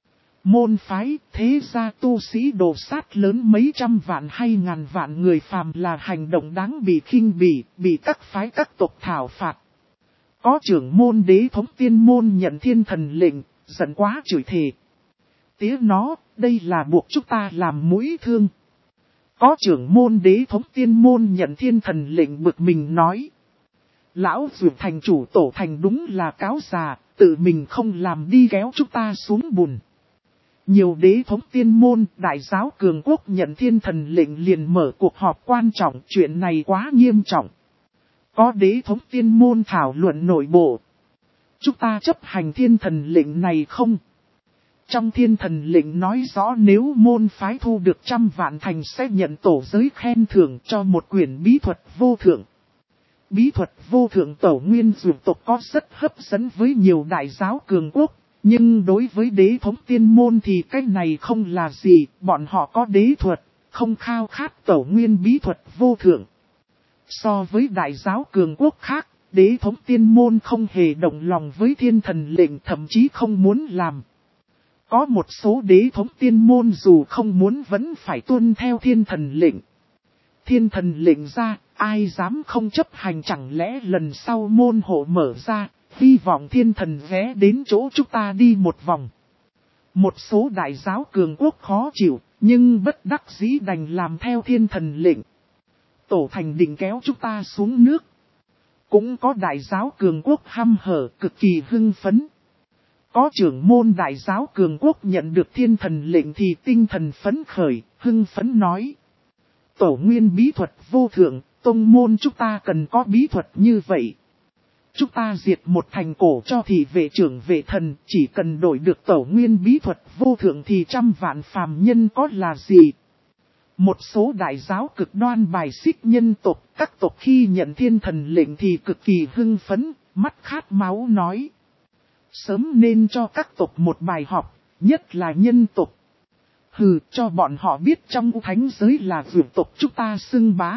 Môn phái, thế gia tu sĩ đồ sát lớn mấy trăm vạn hay ngàn vạn người phàm là hành động đáng bị khinh bỉ, bị các phái các tộc thảo phạt. Có trưởng môn đế thống tiên môn nhận thiên thần lệnh, giận quá chửi thề. tía nó, đây là buộc chúng ta làm mũi thương. Có trưởng môn đế thống tiên môn nhận thiên thần lệnh bực mình nói. Lão Dược thành chủ tổ thành đúng là cáo già, tự mình không làm đi kéo chúng ta xuống bùn. Nhiều đế thống tiên môn, đại giáo cường quốc nhận thiên thần lệnh liền mở cuộc họp quan trọng, chuyện này quá nghiêm trọng. Có đế thống tiên môn thảo luận nội bộ. Chúng ta chấp hành thiên thần lệnh này không? Trong thiên thần lệnh nói rõ nếu môn phái thu được 100 vạn thành sẽ nhận tổ giới khen thưởng cho một quyển bí thuật vô thượng. Bí thuật vô thượng tổ nguyên dược tộc có rất hấp dẫn với nhiều đại giáo cường quốc, nhưng đối với đế thống tiên môn thì cái này không là gì, bọn họ có đế thuật, không khao khát tổ nguyên bí thuật vô thượng. So với đại giáo cường quốc khác, đế thống tiên môn không hề động lòng với thiên thần lệnh, thậm chí không muốn làm. Có một số đế thống tiên môn dù không muốn vẫn phải tuân theo thiên thần lệnh. Thiên thần lệnh ra, ai dám không chấp hành, chẳng lẽ lần sau môn hộ mở ra, hy vọng thiên thần ghé đến chỗ chúng ta đi một vòng. Một số đại giáo cường quốc khó chịu, nhưng bất đắc dĩ đành làm theo thiên thần lệnh. Tổ thành định kéo chúng ta xuống nước. Cũng có đại giáo cường quốc hăm hở cực kỳ hưng phấn. Có trưởng môn đại giáo cường quốc nhận được thiên thần lệnh thì tinh thần phấn khởi, hưng phấn nói. Tổ nguyên bí thuật vô thượng, tông môn chúng ta cần có bí thuật như vậy. Chúng ta diệt một thành cổ cho thị vệ trưởng vệ thần, chỉ cần đổi được tổ nguyên bí thuật vô thượng thì 100 vạn phàm nhân có là gì. Một số đại giáo cực đoan bài xích nhân tộc, các tộc khi nhận thiên thần lệnh thì cực kỳ hưng phấn, mắt khát máu nói. Sớm nên cho các tộc một bài học, nhất là nhân tộc. Hừ, cho bọn họ biết trong thánh giới là vượt tộc chúng ta xưng bá.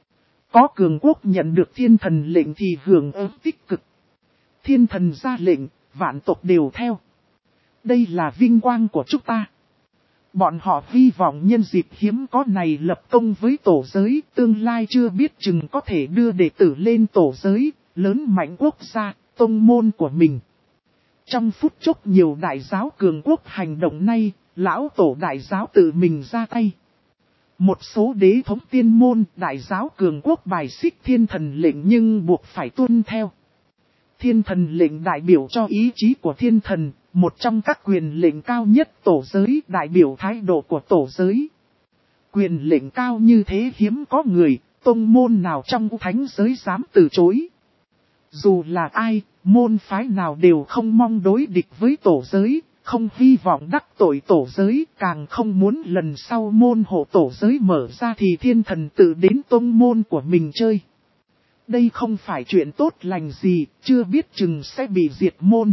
Có cường quốc nhận được thiên thần lệnh thì hưởng ứng tích cực. Thiên thần ra lệnh, vạn tộc đều theo. Đây là vinh quang của chúng ta. Bọn họ hy vọng nhân dịp hiếm có này lập công với tổ giới, tương lai chưa biết chừng có thể đưa đệ tử lên tổ giới, lớn mạnh quốc gia, tông môn của mình. Trong phút chốc nhiều đại giáo cường quốc hành động nay, lão tổ đại giáo tự mình ra tay. Một số đế thống tiên môn, đại giáo cường quốc bài xích thiên thần lệnh nhưng buộc phải tuân theo. Thiên thần lệnh đại biểu cho ý chí của thiên thần, một trong các quyền lệnh cao nhất tổ giới, đại biểu thái độ của tổ giới. Quyền lệnh cao như thế hiếm có người, tông môn nào trong thánh giới dám từ chối. Dù là ai, môn phái nào đều không mong đối địch với tổ giới, không hy vọng đắc tội tổ giới, càng không muốn lần sau môn hộ tổ giới mở ra thì thiên thần tự đến tông môn của mình chơi. Đây không phải chuyện tốt lành gì, chưa biết chừng sẽ bị diệt môn.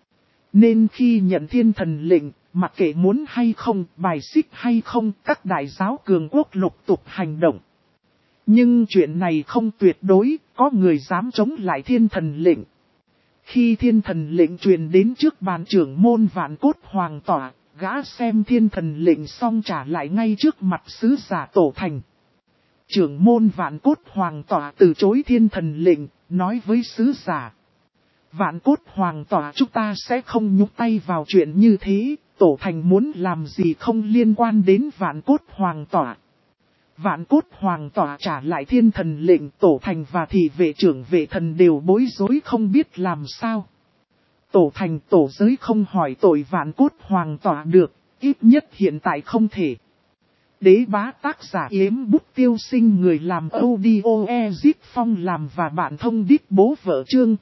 Nên khi nhận thiên thần lệnh, mặc kệ muốn hay không, bài xích hay không, các đại giáo cường quốc lục tục hành động. Nhưng chuyện này không tuyệt đối, có người dám chống lại thiên thần lệnh. Khi thiên thần lệnh truyền đến trước bàn trưởng môn Vạn Cốt Hoàng tỏa, gã xem thiên thần lệnh xong trả lại ngay trước mặt sứ giả tổ thành. Trưởng môn Vạn Cốt Hoàng tỏa từ chối thiên thần lệnh, nói với sứ giả. Vạn Cốt Hoàng tỏa chúng ta sẽ không nhúc tay vào chuyện như thế, tổ thành muốn làm gì không liên quan đến Vạn Cốt Hoàng tỏa. Vạn Cốt Hoàng tỏa trả lại thiên thần lệnh, tổ thành và thị vệ trưởng vệ thần đều bối rối không biết làm sao. Tổ thành tổ giới không hỏi tội Vạn Cốt Hoàng tỏa được, ít nhất hiện tại không thể. Đế bá tác giả yếm bút tiêu sinh, người làm audio Ezip Phong làm và bạn thông đít bố vợ chương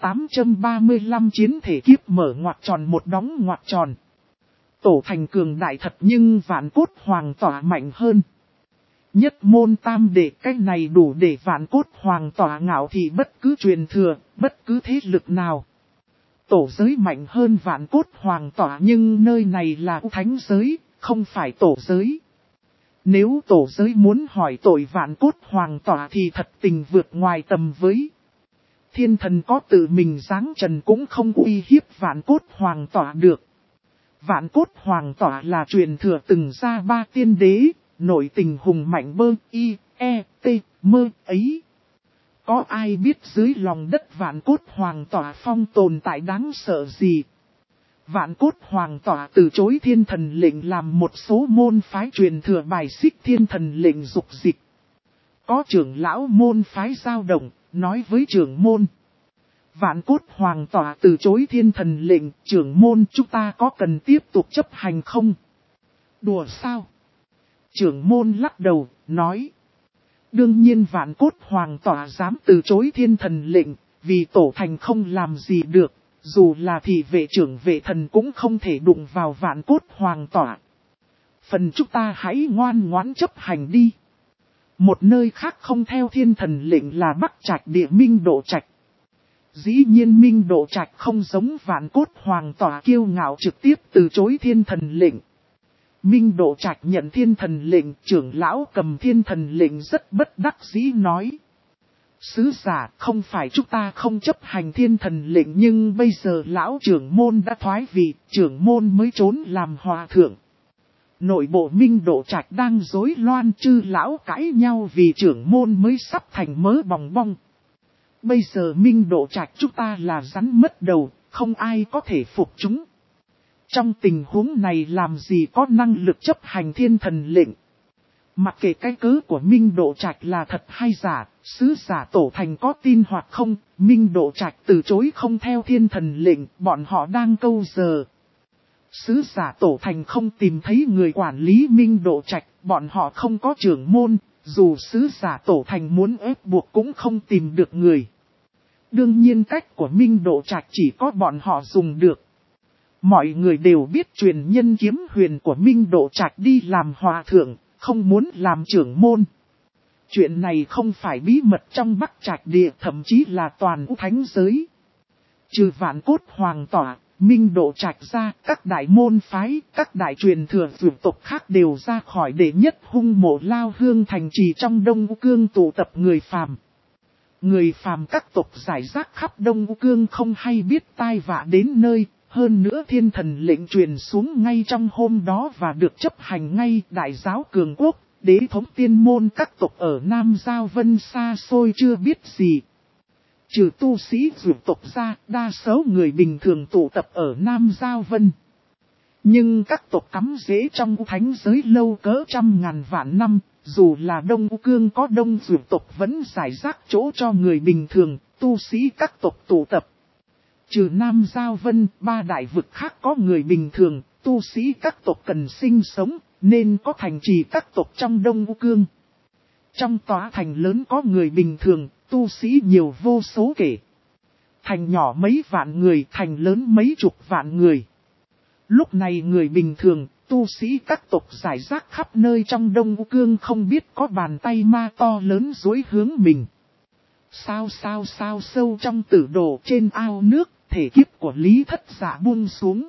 835 chiến thể kiếp mở ngoặc tròn một đóng ngoặc tròn. Tổ thành cường đại thật nhưng Vạn Cốt Hoàng tỏa mạnh hơn. Nhất môn tam đệ, cách này đủ để Vạn Cốt Hoàng tỏa ngạo thì bất cứ truyền thừa, bất cứ thế lực nào. Tổ giới mạnh hơn Vạn Cốt Hoàng tỏa nhưng nơi này là thánh giới, không phải tổ giới. Nếu tổ giới muốn hỏi tội Vạn Cốt Hoàng tỏa thì thật tình vượt ngoài tầm với. Thiên thần có tự mình giáng trần cũng không uy hiếp Vạn Cốt Hoàng tỏa được. Vạn Cốt Hoàng tỏa là truyền thừa từng ra 3 tiên đế, nội tình hùng mạnh bơ y, e, t, mơ ấy. Có ai biết dưới lòng đất Vạn Cốt Hoàng tỏa phong tồn tại đáng sợ gì? Vạn Cốt Hoàng tỏa từ chối thiên thần lệnh làm một số môn phái truyền thừa bài xích thiên thần lệnh dục dịch. Có trưởng lão môn phái dao động, nói với trưởng môn. Vạn Cốt Hoàng tỏa từ chối thiên thần lệnh, trưởng môn chúng ta có cần tiếp tục chấp hành không? Đùa sao? Trưởng môn lắc đầu, nói. Đương nhiên Vạn Cốt Hoàng tỏa dám từ chối thiên thần lệnh, vì tổ thành không làm gì được, dù là thị vệ trưởng vệ thần cũng không thể đụng vào Vạn Cốt Hoàng tỏa. Phần chúng ta hãy ngoan ngoãn chấp hành đi. Một nơi khác không theo thiên thần lệnh là Bắc Trạch địa Minh Độ Trạch. Dĩ nhiên Minh Độ Trạch không giống Vạn Cốt Hoàng tỏa kiêu ngạo trực tiếp từ chối thiên thần lệnh. Minh Độ Trạch nhận thiên thần lệnh, trưởng lão cầm thiên thần lệnh rất bất đắc dĩ nói. Sứ giả, không phải chúng ta không chấp hành thiên thần lệnh, nhưng bây giờ lão trưởng môn đã thoái vị, trưởng môn mới trốn làm hòa thượng. Nội bộ Minh Độ Trạch đang rối loạn, chư lão cãi nhau vì trưởng môn mới sắp thành mớ bòng bong. Bây giờ Minh Độ Trạch chúng ta là rắn mất đầu, không ai có thể phục chúng. Trong tình huống này làm gì có năng lực chấp hành thiên thần lệnh. Mặc kệ cái cớ của Minh Độ Trạch là thật hay giả, sứ giả tổ thành có tin hoặc không, Minh Độ Trạch từ chối không theo thiên thần lệnh, bọn họ đang câu giờ. Sứ giả tổ thành không tìm thấy người quản lý Minh Độ Trạch, bọn họ không có trưởng môn, dù sứ giả tổ thành muốn ép buộc cũng không tìm được người. Đương nhiên cách của Minh Độ Trạch chỉ có bọn họ dùng được. Mọi người đều biết truyền nhân kiếm huyền của Minh Độ Trạch đi làm hòa thượng, không muốn làm trưởng môn. Chuyện này không phải bí mật trong Bắc Trạch địa, thậm chí là toàn thánh giới. Trừ Vạn Cốt Hoàng tỏa, Minh Độ Trạch ra, các đại môn phái, các đại truyền thừa vượt tộc khác đều ra khỏi đệ nhất hung mộ Lao Hương thành trì trong Đông U Cương tụ tập người phàm. Người phàm các tộc giải rác khắp Đông U Cương không hay biết tai vạ đến nơi. Hơn nữa thiên thần lệnh truyền xuống ngay trong hôm đó và được chấp hành ngay. Đại giáo cường quốc, đế thống tiên môn các tộc ở Nam Giao Vân xa xôi chưa biết gì. Trừ tu sĩ vượt tộc ra, đa số người bình thường tụ tập ở Nam Giao Vân. Nhưng các tộc cắm rễ trong thánh giới lâu cỡ trăm ngàn vạn năm, dù là Đông U Cương có đông vượt tộc vẫn giải rác chỗ cho người bình thường, tu sĩ các tộc tụ tập. Trừ Nam Giao Vân, ba đại vực khác có người bình thường, tu sĩ các tộc cần sinh sống, nên có thành trì các tộc trong Đông U Cương. Trong tòa thành lớn có người bình thường, tu sĩ nhiều vô số kể. Thành nhỏ mấy vạn người, thành lớn mấy chục vạn người. Lúc này người bình thường, tu sĩ các tộc giải rác khắp nơi trong Đông U Cương không biết có bàn tay ma to lớn dối hướng mình. Sao sâu trong tử đồ trên ao nước, thể kiếp của Lý Thất Dạ buông xuống.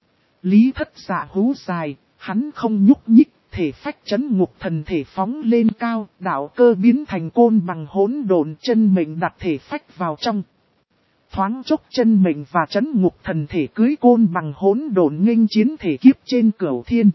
Lý Thất Dạ hú dài, hắn không nhúc nhích, thể phách chấn ngục thần thể phóng lên cao, đạo cơ biến thành côn bằng hỗn độn, chân mệnh đặt thể phách vào trong. Thoáng chốc chân mệnh và chấn ngục thần thể cưới côn bằng hỗn độn nghênh chiến thể kiếp trên cửu thiên.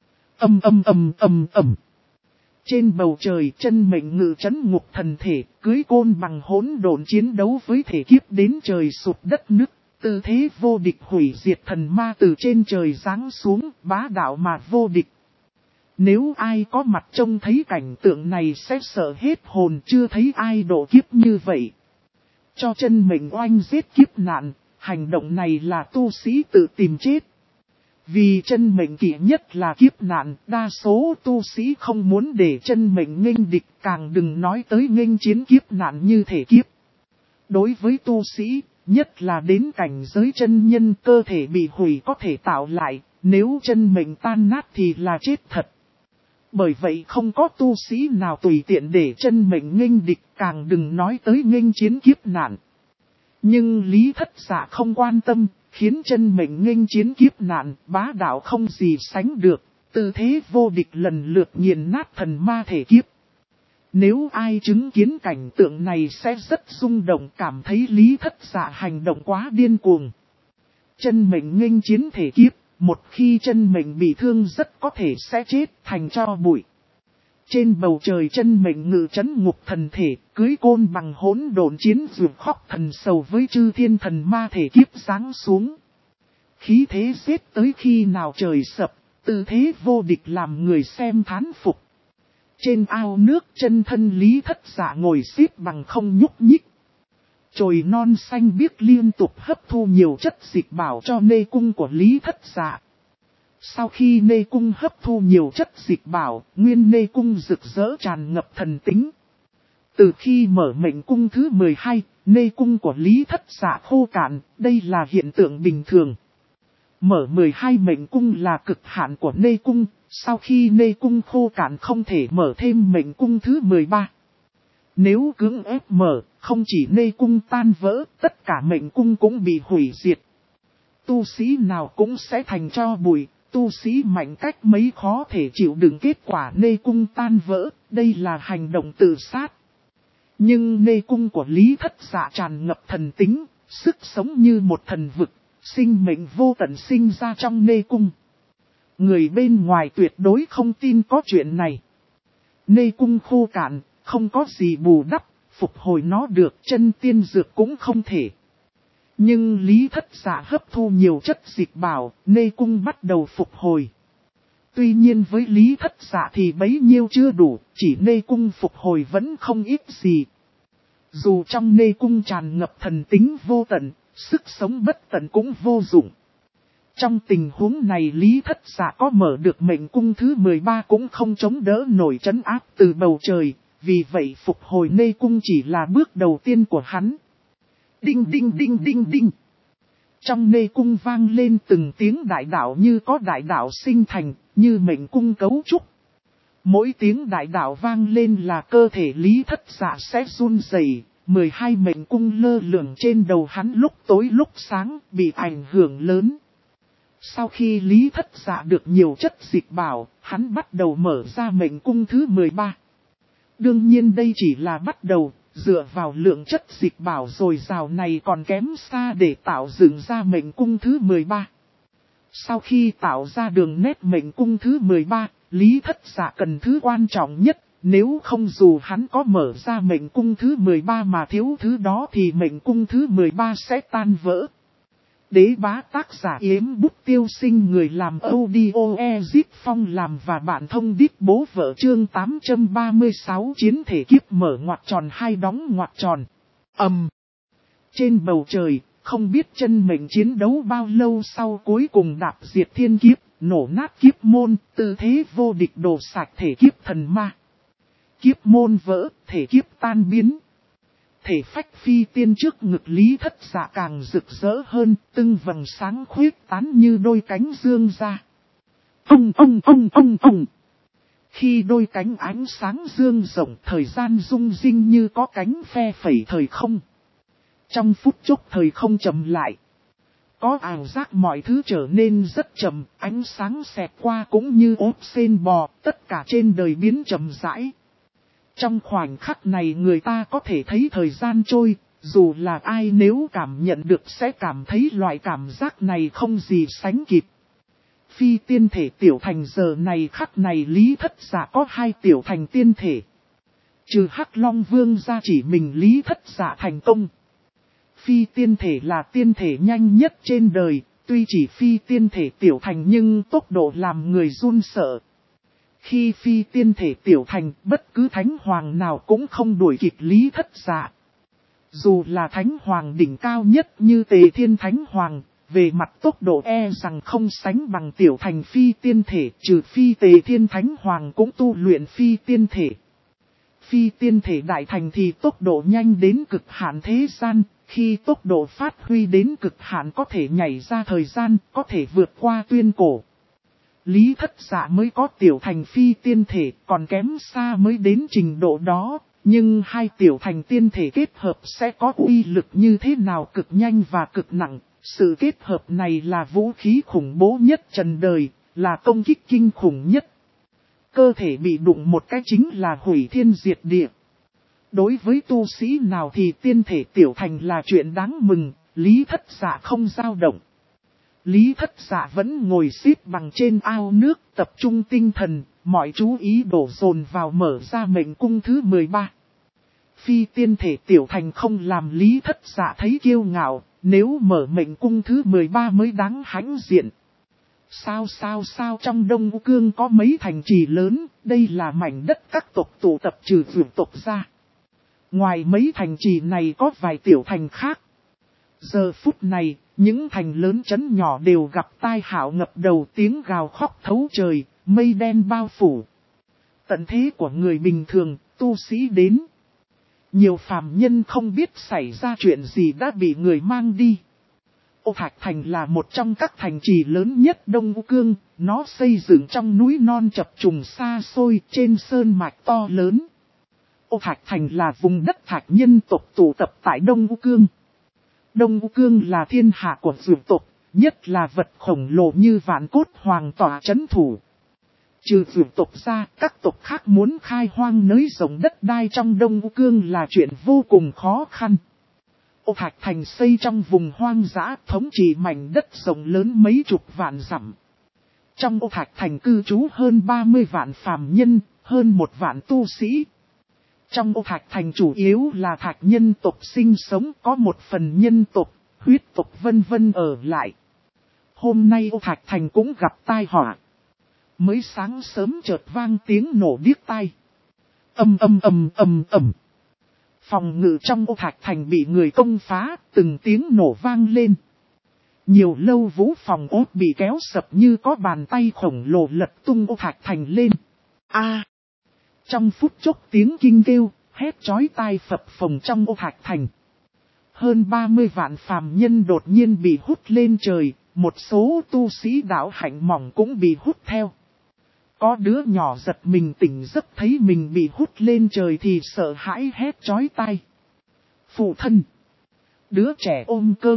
Ầm. Trên bầu trời chân mệnh ngự chấn ngục thần thể, cưới côn bằng hỗn độn chiến đấu với thể kiếp đến trời sụp đất nứt, tư thế vô địch hủy diệt thần ma từ trên trời giáng xuống, bá đạo mà vô địch. Nếu ai có mặt trông thấy cảnh tượng này sẽ sợ hết hồn, chưa thấy ai độ kiếp như vậy. Cho chân mệnh oanh giết kiếp nạn, hành động này là tu sĩ tự tìm chết. Vì chân mệnh kỵ nhất là kiếp nạn, đa số tu sĩ không muốn để chân mệnh nghênh địch, càng đừng nói tới nghênh chiến kiếp nạn như thể kiếp. Đối với tu sĩ, nhất là đến cảnh giới chân nhân, cơ thể bị hủy có thể tạo lại, nếu chân mệnh tan nát thì là chết thật. Bởi vậy không có tu sĩ nào tùy tiện để chân mệnh nghênh địch, càng đừng nói tới nghênh chiến kiếp nạn. Nhưng Lý Thất Dạ không quan tâm, khiến chân mệnh nghênh chiến kiếp nạn, bá đạo không gì sánh được, tư thế vô địch lần lượt nghiền nát thần ma thể kiếp. Nếu ai chứng kiến cảnh tượng này sẽ rất rung động, cảm thấy Lý Thất Dạ hành động quá điên cuồng. Chân mệnh nghênh chiến thể kiếp, một khi chân mệnh bị thương rất có thể sẽ chết thành tro bụi. Trên bầu trời chân mệnh ngự chấn ngục thần thể, cưới côn bằng hỗn độn chiến vượt khóc thần sầu với chư thiên thần ma thể kiếp giáng xuống. Khí thế xếp tới khi nào trời sập, tư thế vô địch làm người xem thán phục. Trên ao nước chân thân Lý Thất Dạ ngồi xếp bằng không nhúc nhích. Chồi non xanh biếc liên tục hấp thu nhiều chất dịch bảo cho nê cung của Lý Thất Dạ. Sau khi nê cung hấp thu nhiều chất dịch bảo, nguyên nê cung rực rỡ tràn ngập thần tính. Từ khi mở mệnh cung thứ 12, nê cung của Lý Thất Dạ khô cạn, đây là hiện tượng bình thường. Mở 12 mệnh cung là cực hạn của nê cung, sau khi nê cung khô cạn không thể mở thêm mệnh cung thứ 13. Nếu cưỡng ép mở, không chỉ nê cung tan vỡ, tất cả mệnh cung cũng bị hủy diệt. Tu sĩ nào cũng sẽ thành tro bụi, tu sĩ mạnh cách mấy khó thể chịu đựng kết quả nê cung tan vỡ, đây là hành động tự sát. Nhưng nê cung của Lý Thất Dạ tràn ngập thần tính, sức sống như một thần vực, sinh mệnh vô tận sinh ra trong nê cung. Người bên ngoài tuyệt đối không tin có chuyện này. Nê cung khô cạn, không có gì bù đắp, phục hồi nó được chân tiên dược cũng không thể. Nhưng Lý Thất Dạ hấp thu nhiều chất dịch bảo, nê cung bắt đầu phục hồi. Tuy nhiên với Lý Thất Dạ thì bấy nhiêu chưa đủ, chỉ nê cung phục hồi vẫn không ít gì. Dù trong nê cung tràn ngập thần tính vô tận, sức sống bất tận cũng vô dụng. Trong tình huống này Lý Thất Dạ có mở được mệnh cung thứ 13 cũng không chống đỡ nổi trấn áp từ bầu trời, vì vậy phục hồi nê cung chỉ là bước đầu tiên của hắn. Đinh đinh đinh đinh đinh. Trong nê cung vang lên từng tiếng đại đạo như có đại đạo sinh thành, như mệnh cung cấu trúc. Mỗi tiếng đại đạo vang lên là cơ thể Lý Thất Dạ sẽ run rẩy. 12 mệnh cung lơ lửng trên đầu hắn lúc tối lúc sáng bị ảnh hưởng lớn. Sau khi Lý Thất Dạ được nhiều chất dịch bảo, hắn bắt đầu mở ra mệnh cung thứ 13. Đương nhiên đây chỉ là bắt đầu, dựa vào lượng chất dịch bảo dồi dào này còn kém xa để tạo dựng ra mệnh cung thứ 13. Sau khi tạo ra đường nét mệnh cung thứ 13, Lý Thất Dạ cần thứ quan trọng nhất, nếu không dù hắn có mở ra mệnh cung thứ 13 mà thiếu thứ đó thì mệnh cung thứ 13 sẽ tan vỡ. Đế bá tác giả Yếm Bút Tiêu Sinh, người làm audio Ezip Phong làm và bạn thông điệp bố vợ chương 836 chiến thể kiếp mở ngoặc tròn hai đóng ngoặc tròn. Trên bầu trời, không biết chân mệnh chiến đấu bao lâu sau cuối cùng đạp diệt thiên kiếp, nổ nát kiếp môn, tư thế vô địch đổ sạch thể kiếp thần ma. Kiếp môn vỡ, thể kiếp tan biến. Thể phách phi tiên trước ngực Lý Thất Dạ càng rực rỡ hơn, tưng vầng sáng khuyết tán như đôi cánh dương ra. Ông. Khi đôi cánh ánh sáng dương rộng, thời gian rung rinh như có cánh phe phẩy thời không. Trong phút chốc thời không chậm lại. Có ảo giác mọi thứ trở nên rất chậm, ánh sáng xẹt qua cũng như ốp sên bò, tất cả trên đời biến chậm rãi. Trong khoảnh khắc này người ta có thể thấy thời gian trôi, dù là ai nếu cảm nhận được sẽ cảm thấy loại cảm giác này không gì sánh kịp. Phi tiên thể tiểu thành giờ này khắc này Lý Thất Dạ có 2 tiểu thành tiên thể. Trừ Hắc Long Vương ra chỉ mình Lý Thất Dạ thành công. Phi tiên thể là tiên thể nhanh nhất trên đời, tuy chỉ phi tiên thể tiểu thành nhưng tốc độ làm người run sợ. Khi phi tiên thể tiểu thành, bất cứ thánh hoàng nào cũng không đuổi kịp Lý Thất Dạ. Dù là thánh hoàng đỉnh cao nhất như Tề Thiên Thánh Hoàng, về mặt tốc độ rằng không sánh bằng tiểu thành phi tiên thể, trừ phi Tề Thiên Thánh Hoàng cũng tu luyện phi tiên thể. Phi tiên thể đại thành thì tốc độ nhanh đến cực hạn thế gian, khi tốc độ phát huy đến cực hạn có thể nhảy ra thời gian, có thể vượt qua tuyên cổ. Lý Thất Dạ mới có tiểu thành phi tiên thể, còn kém xa mới đến trình độ đó, nhưng 2 tiểu thành tiên thể kết hợp sẽ có uy lực như thế nào cực nhanh và cực nặng. Sự kết hợp này là vũ khí khủng bố nhất trần đời, là công kích kinh khủng nhất. Cơ thể bị đụng một cái chính là hủy thiên diệt địa. Đối với tu sĩ nào thì tiên thể tiểu thành là chuyện đáng mừng, Lý Thất Dạ không dao động. Lý Thất Dạ vẫn ngồi xếp bằng trên ao nước tập trung tinh thần, mọi chú ý đổ dồn vào mở ra mệnh cung thứ 13. Phi tiên thể tiểu thành không làm Lý Thất Dạ thấy kiêu ngạo, nếu mở mệnh cung thứ 13 mới đáng hãnh diện. Sao trong Đông U Cương có mấy thành trì lớn, đây là mảnh đất các tộc tụ tập trừ vượt tộc ra. Ngoài mấy thành trì này có vài tiểu thành khác. Giờ phút này, những thành lớn trấn nhỏ đều gặp tai họa ngập đầu, tiếng gào khóc thấu trời, mây đen bao phủ. Tận thế của người bình thường, tu sĩ đến. Nhiều phàm nhân không biết xảy ra chuyện gì đã bị người mang đi. Ô Thạch Thành là một trong các thành trì lớn nhất Đông U Cương, nó xây dựng trong núi non chập trùng xa xôi trên sơn mạch to lớn. Ô Thạch Thành là vùng đất thạch nhân tộc tụ tập tại Đông U Cương. Đông U Cương là thiên hạ của dược tộc, nhất là vật khổng lồ như Vạn Cốt Hoàng tỏa trấn thủ. Trừ dược tộc ra, các tộc khác muốn khai hoang nới rộng đất đai trong Đông U Cương là chuyện vô cùng khó khăn. Ô Thạch Thành xây trong vùng hoang dã, thống trị mảnh đất rộng lớn mấy chục vạn dặm. Trong Ô Thạch Thành cư trú hơn 30 vạn phàm nhân, hơn 1 vạn tu sĩ. Trong Ô Thạch Thành chủ yếu là thạch nhân tộc sinh sống, có một phần nhân tộc, huyết tộc vân vân ở lại. Hôm nay Ô Thạch Thành cũng gặp tai họa. Mới sáng sớm chợt vang tiếng nổ điếc tai. Ầm. Phòng ngự trong Ô Thạch Thành bị người công phá, từng tiếng nổ vang lên. Nhiều lâu vũ phòng ốt bị kéo sập như có bàn tay khổng lồ lật tung Ô Thạch Thành lên. Trong phút chốc tiếng kinh kêu, hét chói tai phập phồng trong Ô Thạch Thành. Hơn 30 vạn phàm nhân đột nhiên bị hút lên trời, một số tu sĩ đạo hạnh mỏng cũng bị hút theo. Có đứa nhỏ giật mình tỉnh giấc thấy mình bị hút lên trời thì sợ hãi hét chói tai. Phụ thân. Đứa trẻ ôm cơ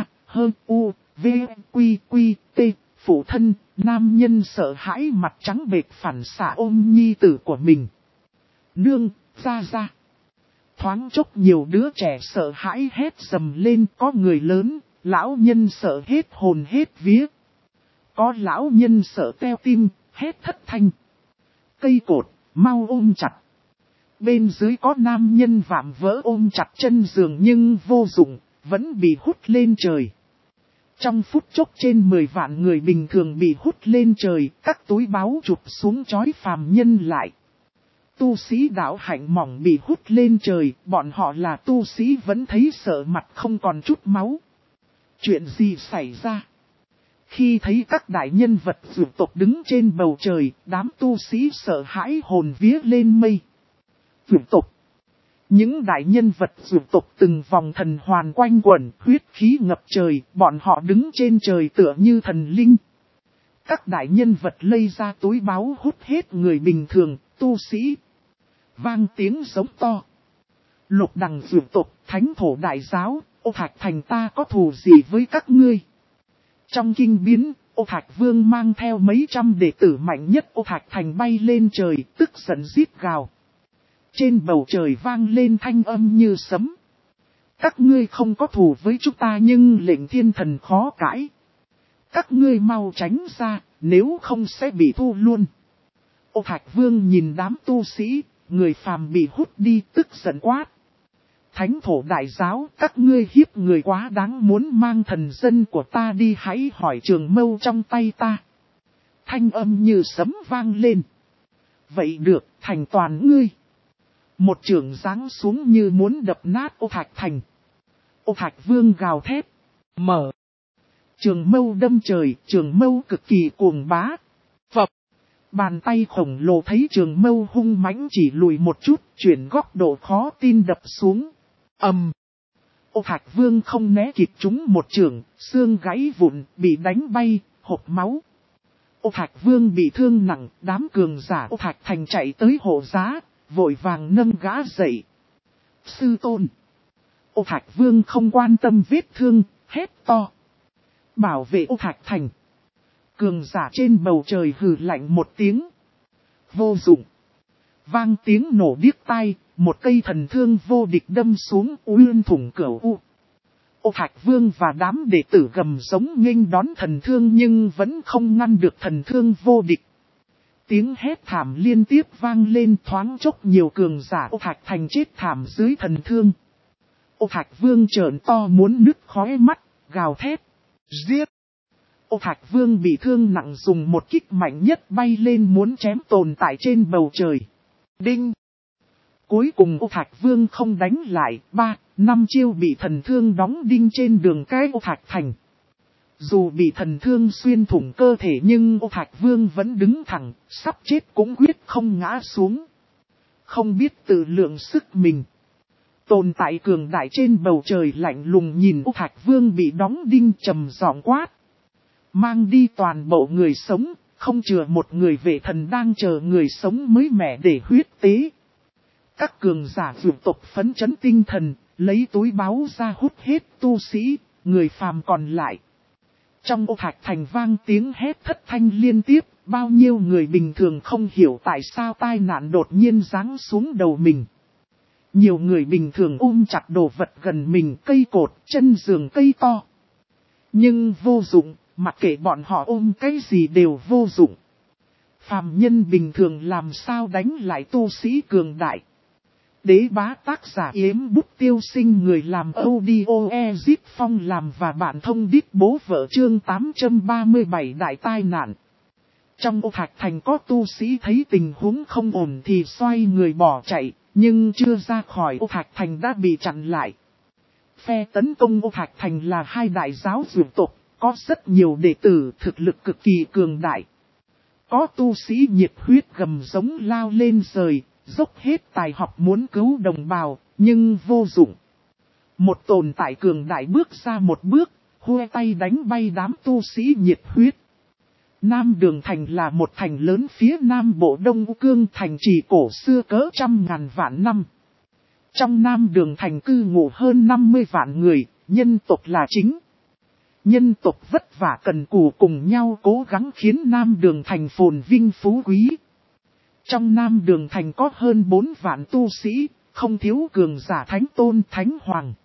T. Phụ thân, nam nhân sợ hãi mặt trắng bệch phản xạ ôm nhi tử của mình. Nương, ra. Thoáng chốc nhiều đứa trẻ sợ hãi hét dầm lên, có người lớn, lão nhân sợ hết hồn hết vía. Có lão nhân sợ teo tim, hét thất thanh. Cây cột, mau ôm chặt. Bên dưới có nam nhân vạm vỡ ôm chặt chân giường nhưng vô dụng, vẫn bị hút lên trời. Trong phút chốc trên 10 vạn người bình thường bị hút lên trời, các túi báu chụp xuống trói phàm nhân lại. Tu sĩ đạo hạnh mỏng bị hút lên trời, bọn họ là tu sĩ vẫn thấy sợ mặt không còn chút máu. Chuyện gì xảy ra? Khi thấy các đại nhân vật dược tộc đứng trên bầu trời, đám tu sĩ sợ hãi hồn vía lên mây. Dược tộc. Những đại nhân vật dược tộc từng vòng thần hoàn quanh quẩn, huyết khí ngập trời, bọn họ đứng trên trời tựa như thần linh. Các đại nhân vật lây ra túi báu hút hết người bình thường, tu sĩ. Vang tiếng giống to. Lục đằng dược tộc, thánh thổ đại giáo, Ô Thạch Thành ta có thù gì với các ngươi? Trong kinh biến, Ô Thạch Vương mang theo mấy trăm đệ tử mạnh nhất Ô Thạch Thành bay lên trời, tức giận rít gào. Trên bầu trời vang lên thanh âm như sấm. Các ngươi không có thù với chúng ta nhưng lệnh thiên thần khó cãi. Các ngươi mau tránh ra, nếu không sẽ bị thu luôn. Ô Thạch Vương nhìn đám tu sĩ, người phàm bị hút đi tức giận quát. Thánh thổ đại giáo, các ngươi hiếp người quá đáng muốn mang thần dân của ta đi hãy hỏi trường mâu trong tay ta. Thanh âm như sấm vang lên. Vậy được, thành toàn ngươi. Một trường giáng xuống như muốn đập nát Ô Thạch Thành. Ô Thạch Vương gào thét. Mở. Trường mâu đâm trời, trường mâu cực kỳ cuồng bá. Phập. Bàn tay khổng lồ thấy trường mâu hung mãnh chỉ lùi một chút, chuyển góc độ khó tin đập xuống. Ô Thạch Vương không né kịp chúng một trường, xương gãy vụn, bị đánh bay, hộc máu. Ô Thạch Vương bị thương nặng, đám cường giả Ô Thạch Thành chạy tới hộ giá, vội vàng nâng gã dậy. Sư tôn. Ô Thạch Vương không quan tâm vết thương, hét to. Bảo vệ Ô Thạch Thành. Cường giả trên bầu trời hừ lạnh một tiếng. Vô dụng. Vang tiếng nổ điếc tai, một cây thần thương vô địch đâm xuống uyên thủng cửu u. Ô Thạch Vương và đám đệ tử gầm giống nghênh đón thần thương nhưng vẫn không ngăn được thần thương vô địch. Tiếng hét thảm liên tiếp vang lên thoáng chốc nhiều cường giả Ô Thạch Thành chết thảm dưới thần thương. Ô Thạch Vương trợn to muốn nứt khóe mắt, gào thét. Giết! Ô Thạch Vương bị thương nặng dùng một kích mạnh nhất bay lên muốn chém tồn tại trên bầu trời. Đinh! Cuối cùng Ô Thạch Vương không đánh lại, 3-5 chiêu bị thần thương đóng đinh trên đường cái Ô Thạch Thành. Dù bị thần thương xuyên thủng cơ thể nhưng Ô Thạch Vương vẫn đứng thẳng, sắp chết cũng quyết không ngã xuống. Không biết tự lượng sức mình. Tồn tại cường đại trên bầu trời lạnh lùng nhìn Ô Thạch Vương bị đóng đinh trầm giọng quát. Mang đi toàn bộ người sống, không chừa một người vệ thần đang chờ người sống mới mẻ để huyết tế. Các cường giả vượt tộc phấn chấn tinh thần, lấy túi báu ra hút hết tu sĩ, người phàm còn lại. Trong Ô Thạch Thành vang tiếng hét thất thanh liên tiếp, bao nhiêu người bình thường không hiểu tại sao tai nạn đột nhiên giáng xuống đầu mình. Nhiều người bình thường ôm chặt đồ vật gần mình, cây cột, chân giường cây to. Nhưng vô dụng, mặc kệ bọn họ ôm cái gì đều vô dụng. Phàm nhân bình thường làm sao đánh lại tu sĩ cường đại. Đế bá tác giả Yếm Bút Tiêu Sinh, người làm audio Ezip Phong làm và bạn thông đít bố vợ chương 837 đại tai nạn. Trong Ô Thạch Thành có tu sĩ thấy tình huống không ổn thì xoay người bỏ chạy, nhưng chưa ra khỏi Ô Thạch Thành đã bị chặn lại. Phe tấn công Ô Thạch Thành là hai đại giáo dược tộc, có rất nhiều đệ tử thực lực cực kỳ cường đại. Có tu sĩ nhiệt huyết gầm giống lao lên rời, dốc hết tài học muốn cứu đồng bào, nhưng vô dụng. Một tồn tại cường đại bước ra một bước, hue tay đánh bay đám tu sĩ nhiệt huyết. Nam Đường Thành là một thành lớn phía nam bộ Đông U Cương, thành trì cổ xưa cỡ trăm ngàn vạn năm. Trong Nam Đường Thành cư ngụ hơn 50 vạn người, nhân tộc là chính. Nhân tộc vất vả cần cù cùng nhau cố gắng khiến Nam Đường Thành phồn vinh phú quý. Trong Nam Đường Thành có hơn 4 vạn tu sĩ, không thiếu cường giả thánh tôn thánh hoàng.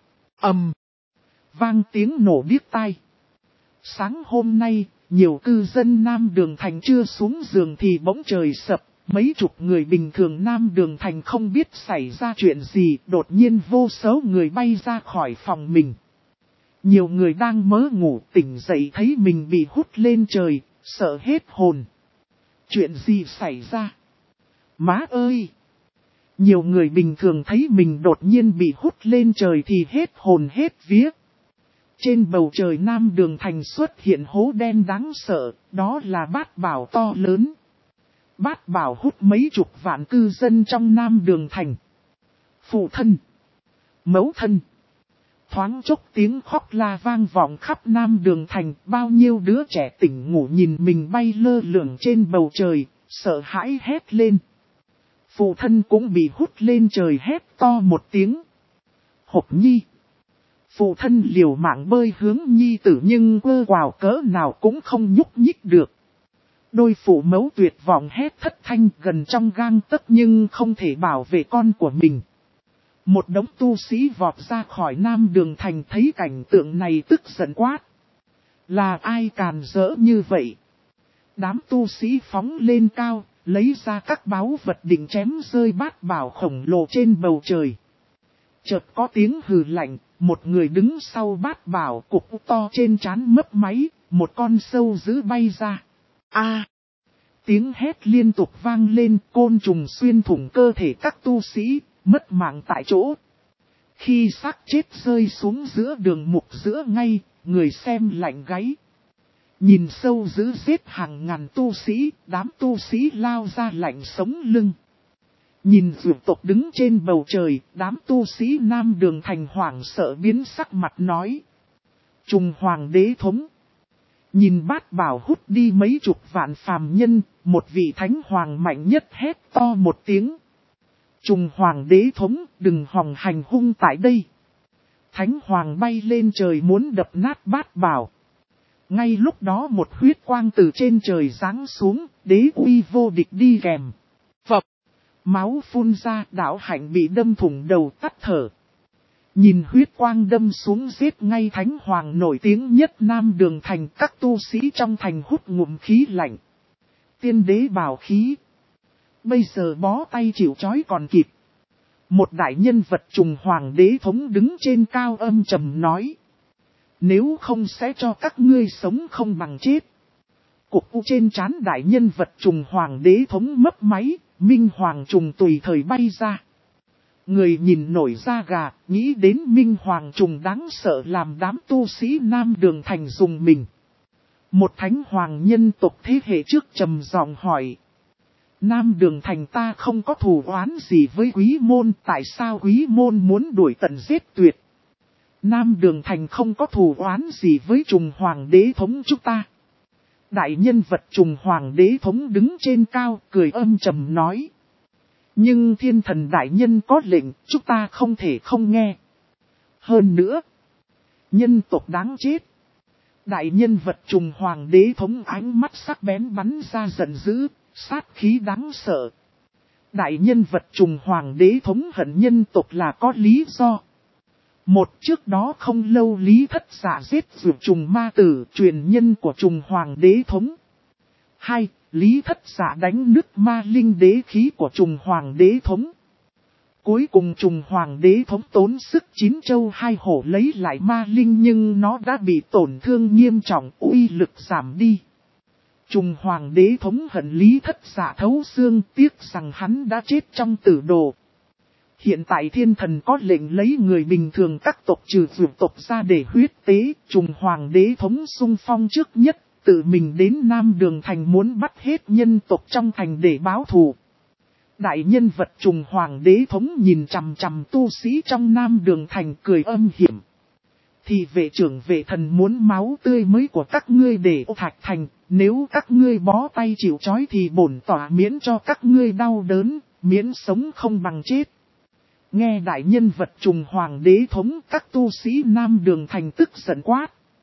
Vang tiếng nổ điếc tai. Sáng hôm nay, nhiều cư dân Nam Đường Thành chưa xuống giường thì bỗng trời sập. Mấy chục người bình thường Nam Đường Thành không biết xảy ra chuyện gì, đột nhiên vô số người bay ra khỏi phòng mình. Nhiều người đang mơ ngủ tỉnh dậy thấy mình bị hút lên trời, sợ hết hồn. Chuyện gì xảy ra? Má ơi! Nhiều người bình thường thấy mình đột nhiên bị hút lên trời thì hết hồn hết vía. Trên bầu trời Nam Đường Thành xuất hiện hố đen đáng sợ, đó là bát bảo to lớn. Bát bảo hút mấy chục vạn cư dân trong Nam Đường Thành. Phụ thân, mẫu thân. Thoáng chốc tiếng khóc la vang vọng khắp Nam Đường Thành, bao nhiêu đứa trẻ tỉnh ngủ nhìn mình bay lơ lửng trên bầu trời, sợ hãi hét lên. Phụ thân cũng bị hút lên trời hét to một tiếng. Hộp nhi. Phụ thân liều mạng bơi hướng nhi tử nhưng quơ quào cỡ nào cũng không nhúc nhích được. Đôi phụ mẫu tuyệt vọng hét thất thanh gần trong gang tấc nhưng không thể bảo vệ con của mình. Một đống tu sĩ vọt ra khỏi Nam Đường Thành thấy cảnh tượng này tức giận quát. Là ai càn rỡ như vậy? Đám tu sĩ phóng lên cao, lấy ra các báu vật định chém rơi bát bảo khổng lồ trên bầu trời. Chợt có tiếng hừ lạnh, một người đứng sau bát bảo cục to trên trán mấp máy, một con sâu dữ bay ra. Tiếng hét liên tục vang lên, côn trùng xuyên thủng cơ thể các tu sĩ, mất mạng tại chỗ. Khi xác chết rơi xuống giữa đường mục giữa ngay, người xem lạnh gáy. Nhìn sâu dữ giết hàng ngàn tu sĩ, đám tu sĩ lao ra lạnh sống lưng. Nhìn dược tộc đứng trên bầu trời, đám tu sĩ Nam Đường Thành hoảng sợ biến sắc mặt nói. Trùng hoàng đế thống. Nhìn bát bảo hút đi mấy chục vạn phàm nhân, một vị thánh hoàng mạnh nhất hét to một tiếng. Trùng hoàng đế thống, đừng hòng hành hung tại đây. Thánh hoàng bay lên trời muốn đập nát bát bảo. Ngay lúc đó một huyết quang từ trên trời giáng xuống, đế uy vô địch đi kèm. Phập, máu phun ra, đạo hạnh bị đâm thủng đầu tắt thở. Nhìn huyết quang đâm xuống giết ngay thánh hoàng nổi tiếng nhất Nam Đường Thành, các tu sĩ trong thành hút ngụm khí lạnh. Tiên đế bảo khí. Bây giờ bó tay chịu trói còn kịp. Một đại nhân vật trùng hoàng đế thống đứng trên cao âm trầm nói. Nếu không sẽ cho các ngươi sống không bằng chết. Cục u trên trán đại nhân vật trùng hoàng đế thống mấp máy, Minh Hoàng trùng tùy thời bay ra. Người nhìn nổi da gà, nghĩ đến Minh Hoàng trùng đáng sợ làm đám tu sĩ Nam Đường Thành dùng mình. Một thánh hoàng nhân tộc thế hệ trước trầm giọng hỏi. Nam Đường Thành ta không có thù oán gì với Quý Môn, tại sao Quý Môn muốn đuổi tận giết tuyệt? Nam Đường Thành không có thù oán gì với trùng hoàng đế thống chúng ta. Đại nhân vật trùng hoàng đế thống đứng trên cao, cười âm trầm nói. Nhưng thiên thần đại nhân có lệnh, chúng ta không thể không nghe. Hơn nữa, nhân tộc đáng chết. Đại nhân vật trùng hoàng đế thống ánh mắt sắc bén bắn ra giận dữ, sát khí đáng sợ. Đại nhân vật trùng hoàng đế thống hận nhân tộc là có lý do. Một, trước đó không lâu Lý Thất Giả giết vượt trùng ma tử, truyền nhân của trùng hoàng đế thống. 2. Lý Thất Giả đánh nứt ma linh đế khí của trùng hoàng đế thống. Cuối cùng trùng hoàng đế thống tốn sức 9 châu 2 hổ lấy lại ma linh nhưng nó đã bị tổn thương nghiêm trọng, uy lực giảm đi. Trùng hoàng đế thống hận Lý Thất Giả thấu xương, tiếc rằng hắn đã chết trong tử đồ. Hiện tại thiên thần có lệnh lấy người bình thường các tộc trừ vượt tộc ra để huyết tế, trùng hoàng đế thống xung phong trước nhất, tự mình đến Nam Đường Thành muốn bắt hết nhân tộc trong thành để báo thù. Đại nhân vật trùng hoàng đế thống nhìn chằm chằm tu sĩ trong Nam Đường Thành cười âm hiểm. Thì vệ trưởng vệ thần muốn máu tươi mới của các ngươi để ô thạch thành, nếu các ngươi bó tay chịu trói thì bổn tỏa miễn cho các ngươi đau đớn, miễn sống không bằng chết. Nghe đại nhân vật trùng hoàng đế thống các tu sĩ Nam Đường Thành tức giận quát.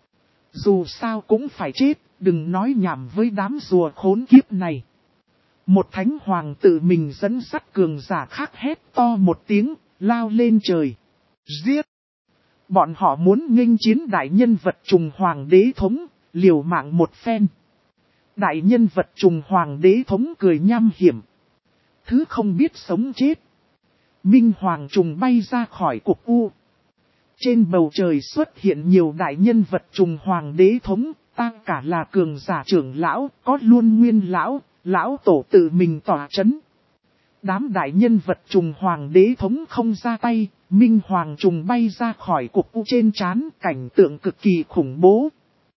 Dù sao cũng phải chết, đừng nói nhảm với đám rùa khốn kiếp này. Một thánh hoàng tự mình dẫn dắt cường giả khác hét to một tiếng, lao lên trời. Giết! Bọn họ muốn nghênh chiến đại nhân vật trùng hoàng đế thống, liều mạng một phen. Đại nhân vật trùng hoàng đế thống cười nham hiểm. Thứ không biết sống chết. Minh Hoàng trùng bay ra khỏi cục u. Trên bầu trời xuất hiện nhiều đại nhân vật trùng hoàng đế thống, ta cả là cường giả trưởng lão, có luôn nguyên lão, lão tổ tự mình tỏa chấn. Đám đại nhân vật trùng hoàng đế thống không ra tay, Minh Hoàng trùng bay ra khỏi cục u trên trán, cảnh tượng cực kỳ khủng bố.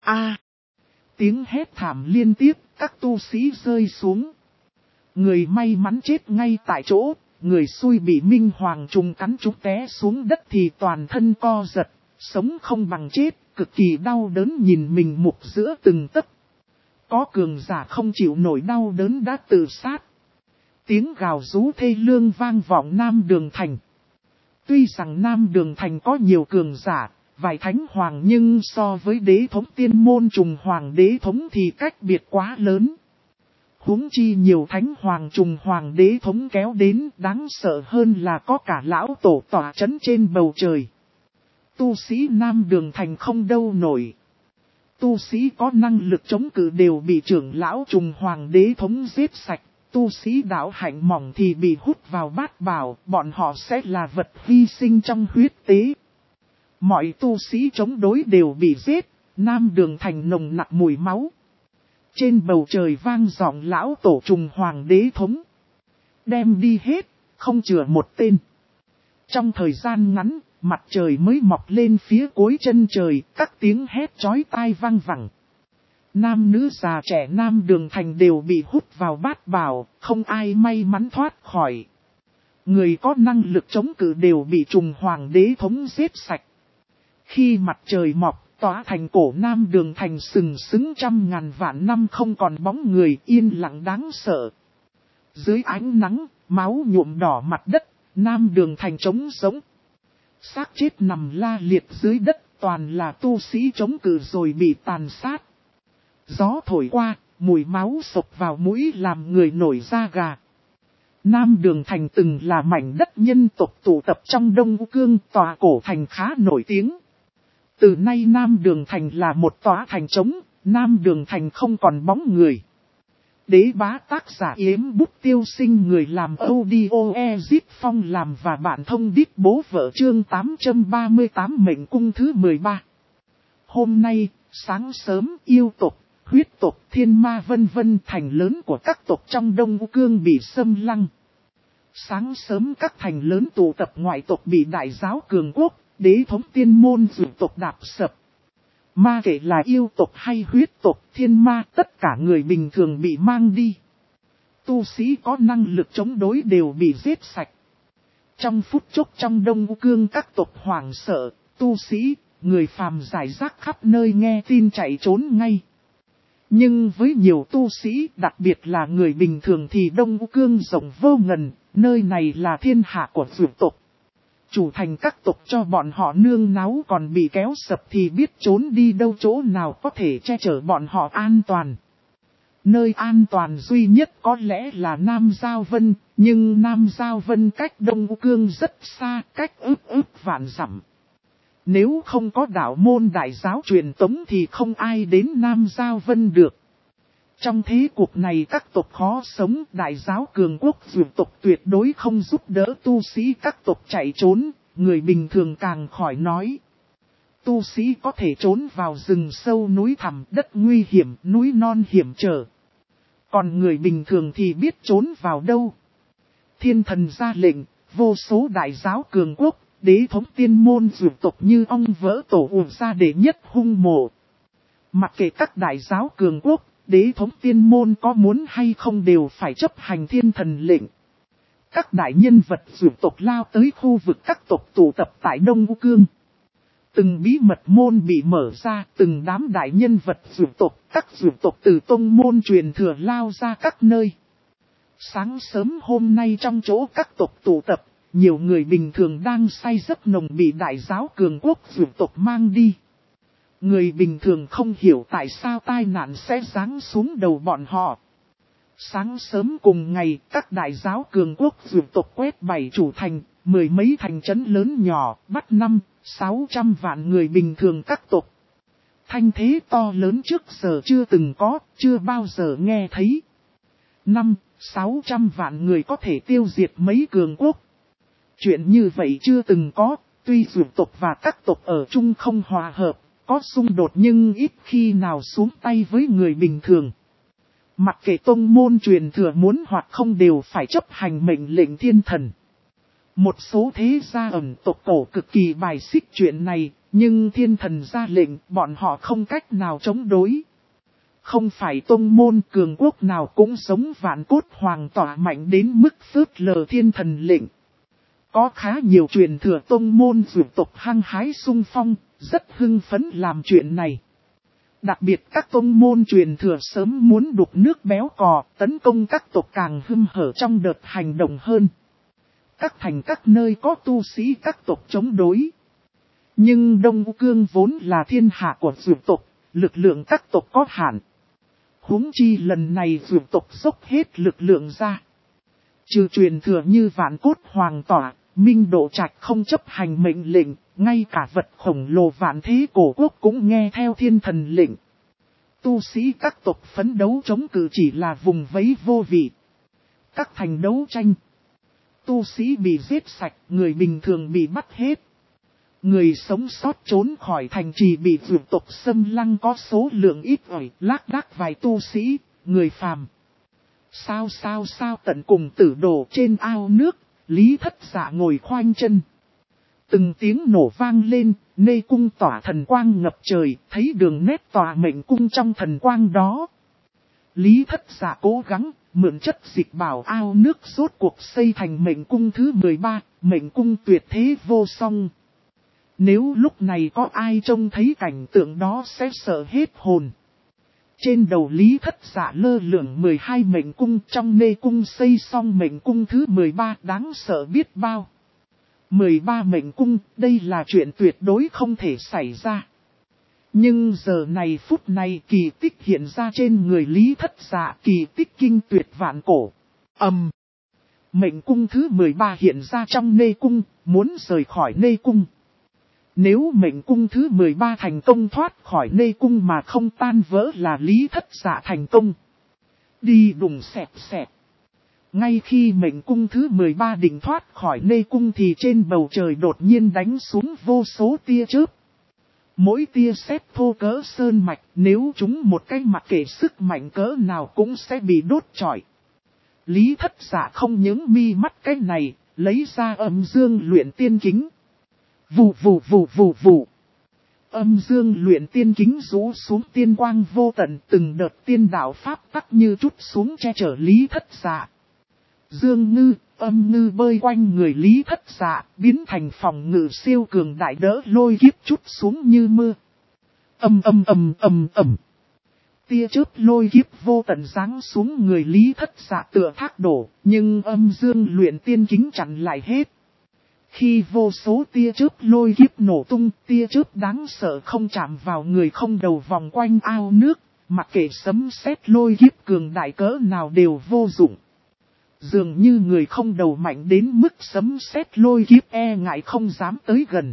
Tiếng hét thảm liên tiếp, các tu sĩ rơi xuống. Người may mắn chết ngay tại chỗ. Người xui bị Minh Hoàng trùng cắn trúng té xuống đất thì toàn thân co giật, sống không bằng chết, cực kỳ đau đớn nhìn mình mục giữa từng tấc. Có cường giả không chịu nổi đau đớn đã tự sát. Tiếng gào rú thê lương vang vọng Nam Đường Thành. Tuy rằng Nam Đường Thành có nhiều cường giả, vài thánh hoàng nhưng so với đế thống tiên môn trùng hoàng đế thống thì cách biệt quá lớn. Huống chi nhiều thánh hoàng trùng hoàng đế thống kéo đến, đáng sợ hơn là có cả lão tổ tỏa chấn trên bầu trời. Tu sĩ Nam Đường Thành không đâu nổi. Tu sĩ có năng lực chống cự đều bị trưởng lão trùng hoàng đế thống giết sạch. Tu sĩ đạo hạnh mỏng thì bị hút vào bát bảo, bọn họ sẽ là vật hy sinh trong huyết tế. Mọi tu sĩ chống đối đều bị giết, Nam Đường Thành nồng nặc mùi máu. Trên bầu trời vang giọng lão tổ trùng hoàng đế thống. Đem đi hết, không chừa một tên. Trong thời gian ngắn, mặt trời mới mọc lên phía cuối chân trời, các tiếng hét chói tai vang vẳng. Nam nữ già trẻ Nam Đường Thành đều bị hút vào bát bảo, không ai may mắn thoát khỏi. Người có năng lực chống cự đều bị trùng hoàng đế thống giết sạch. Khi mặt trời mọc, tòa thành cổ Nam Đường Thành sừng sững trăm ngàn vạn năm không còn bóng người, yên lặng đáng sợ. Dưới ánh nắng, máu nhuộm đỏ mặt đất, Nam Đường Thành trống rỗng. Xác chết nằm la liệt dưới đất, toàn là tu sĩ chống cự rồi bị tàn sát. Gió thổi qua, mùi máu sộc vào mũi làm người nổi da gà. Nam Đường Thành từng là mảnh đất nhân tộc tụ tập trong Đông Cương, tòa cổ thành khá nổi tiếng. Từ nay Nam Đường Thành là một tòa thành trống, Nam Đường Thành không còn bóng người. Đế bá tác giả Yếm Bút Tiêu Sinh, người làm audio Ezit Phong làm và bản thông điệp bố vợ chương 838 mệnh cung thứ 13. Hôm nay, sáng sớm yêu tộc, huyết tộc, thiên ma vân vân thành lớn của các tộc trong Đông U Cương bị xâm lăng. Sáng sớm các thành lớn tụ tập ngoại tộc bị đại giáo cường quốc, đế thống tiên môn dụ tộc đạp sập. Ma kể là yêu tộc hay huyết tộc, thiên ma, tất cả người bình thường bị mang đi. Tu sĩ có năng lực chống đối đều bị giết sạch. Trong phút chốc trong Đông U Cương các tộc hoảng sợ, tu sĩ, người phàm rải rác khắp nơi nghe tin chạy trốn ngay. Nhưng với nhiều tu sĩ, đặc biệt là người bình thường thì Đông U Cương rộng vô ngần, nơi này là thiên hạ của dụ tộc. Chủ thành các tộc cho bọn họ nương náu còn bị kéo sập thì biết trốn đi đâu, chỗ nào có thể che chở bọn họ an toàn. Nơi an toàn duy nhất có lẽ là Nam Giao Vân, nhưng Nam Giao Vân cách Đông U Cương rất xa, cách ước vạn dặm. Nếu không có đạo môn đại giáo truyền tống thì không ai đến Nam Giao Vân được. Trong thế cuộc này các tộc khó sống, đại giáo cường quốc dụ tộc tuyệt đối không giúp đỡ tu sĩ các tộc chạy trốn, người bình thường càng khỏi nói. Tu sĩ có thể trốn vào rừng sâu núi thẳm, đất nguy hiểm, núi non hiểm trở. Còn người bình thường thì biết trốn vào đâu. Thiên thần ra lệnh, vô số đại giáo cường quốc, đế thống tiên môn dụ tộc như ong vỡ tổ ùa ra để nhất hung mộ. Mặc kệ các đại giáo cường quốc, đế thống tiên môn có muốn hay không đều phải chấp hành thiên thần lệnh. Các đại nhân vật dụ tộc lao tới khu vực các tộc tụ tập tại Đông U Cương. Từng bí mật môn bị mở ra, từng đám đại nhân vật dụ tộc, các dụ tộc từ tông môn truyền thừa lao ra các nơi. Sáng sớm hôm nay trong chỗ các tộc tụ tập, nhiều người bình thường đang say giấc nồng bị đại giáo cường quốc dụ tộc mang đi. Người bình thường không hiểu tại sao tai nạn sẽ giáng xuống đầu bọn họ. Sáng sớm cùng ngày, các đại giáo cường quốc dụ tộc quét 7 chủ thành, 10 mấy thành trấn lớn nhỏ, bắt 500-600 vạn người bình thường các tộc. Thanh thế to lớn trước giờ chưa từng có, chưa bao giờ nghe thấy. 500-600 vạn người có thể tiêu diệt mấy cường quốc. Chuyện như vậy chưa từng có, tuy dụ tộc và các tộc ở chung không hòa hợp. Có xung đột nhưng ít khi nào xuống tay với người bình thường. Mặc kệ tông môn truyền thừa muốn hoặc không đều phải chấp hành mệnh lệnh thiên thần. Một số thế gia ẩn tộc cổ cực kỳ bài xích chuyện này, nhưng thiên thần ra lệnh bọn họ không cách nào chống đối. Không phải tông môn cường quốc nào cũng sống vạn cốt hoàng tỏa mạnh đến mức phớt lờ thiên thần lệnh. Có khá nhiều truyền thừa tông môn dụ tộc hăng hái sung phong, rất hưng phấn làm chuyện này. Đặc biệt các tông môn truyền thừa sớm muốn đục nước béo cò, tấn công các tộc càng hưng hở trong đợt hành động hơn. Các thành các nơi có tu sĩ các tộc chống đối. Nhưng Đông U Cương vốn là thiên hạ của dụ tộc, lực lượng các tộc có hạn. Huống chi lần này dụ tộc dốc hết lực lượng ra. Trừ truyền thừa như vạn cốt hoàng tỏa, Minh Độ Trạch không chấp hành mệnh lệnh, ngay cả vật khổng lồ vạn thế cổ quốc cũng nghe theo thiên thần lệnh. Tu sĩ các tộc phấn đấu chống cự chỉ là vùng vẫy vô vị. Các thành đấu tranh, tu sĩ bị giết sạch, người bình thường bị bắt hết. Người sống sót trốn khỏi thành trì bị dụ tộc xâm lăng có số lượng ít ỏi, lác đác vài tu sĩ, người phàm. Sao tận cùng tử đổ trên ao nước, Lý Thất Dạ ngồi khoanh chân. Từng tiếng nổ vang lên, nê cung tỏa thần quang ngập trời, thấy đường nét tỏa mệnh cung trong thần quang đó. Lý Thất Dạ cố gắng, mượn chất dịch bảo ao nước rốt cuộc xây thành mệnh cung thứ 13, mệnh cung tuyệt thế vô song. Nếu lúc này có ai trông thấy cảnh tượng đó sẽ sợ hết hồn. Trên đầu Lý Thất Dạ lơ lửng 12 mệnh cung, trong nê cung xây xong mệnh cung thứ 13 đáng sợ biết bao. 13 mệnh cung, đây là chuyện tuyệt đối không thể xảy ra. Nhưng giờ này phút này kỳ tích hiện ra trên người Lý Thất Dạ, kỳ tích kinh tuyệt vạn cổ. Mệnh cung thứ 13 hiện ra trong nê cung, muốn rời khỏi nê cung. Nếu mệnh cung thứ 13 thành công thoát khỏi nê cung mà không tan vỡ là Lý Thất Dạ thành công. Đi đùng xẹt xẹt. Ngay khi mệnh cung thứ 13 định thoát khỏi nê cung thì trên bầu trời đột nhiên đánh xuống vô số tia chớp. Mỗi tia sét thô cỡ sơn mạch, nếu chúng một cái mặc kệ sức mạnh cỡ nào cũng sẽ bị đốt trọi. Lý Thất Dạ không những mi mắt cái này, lấy ra âm dương luyện tiên kính. Vù vù vù vù vù. Âm dương luyện tiên kính rũ xuống tiên quang vô tận, từng đợt tiên đạo pháp tắc như chút xuống che chở Lý Thất Dạ. Dương ngư, âm ngư bơi quanh người Lý Thất Dạ, biến thành phòng ngự siêu cường đại đỡ lôi kiếp chút xuống như mưa. Ầm. Tia chớp lôi kiếp vô tận giáng xuống người Lý Thất Dạ tựa thác đổ, nhưng âm dương luyện tiên kính chặn lại hết. Khi vô số tia chớp lôi kiếp nổ tung, tia chớp đáng sợ không chạm vào người không đầu vòng quanh ao nước, mặc kệ sấm sét lôi kiếp cường đại cỡ nào đều vô dụng. Dường như người không đầu mạnh đến mức sấm sét lôi kiếp e ngại không dám tới gần.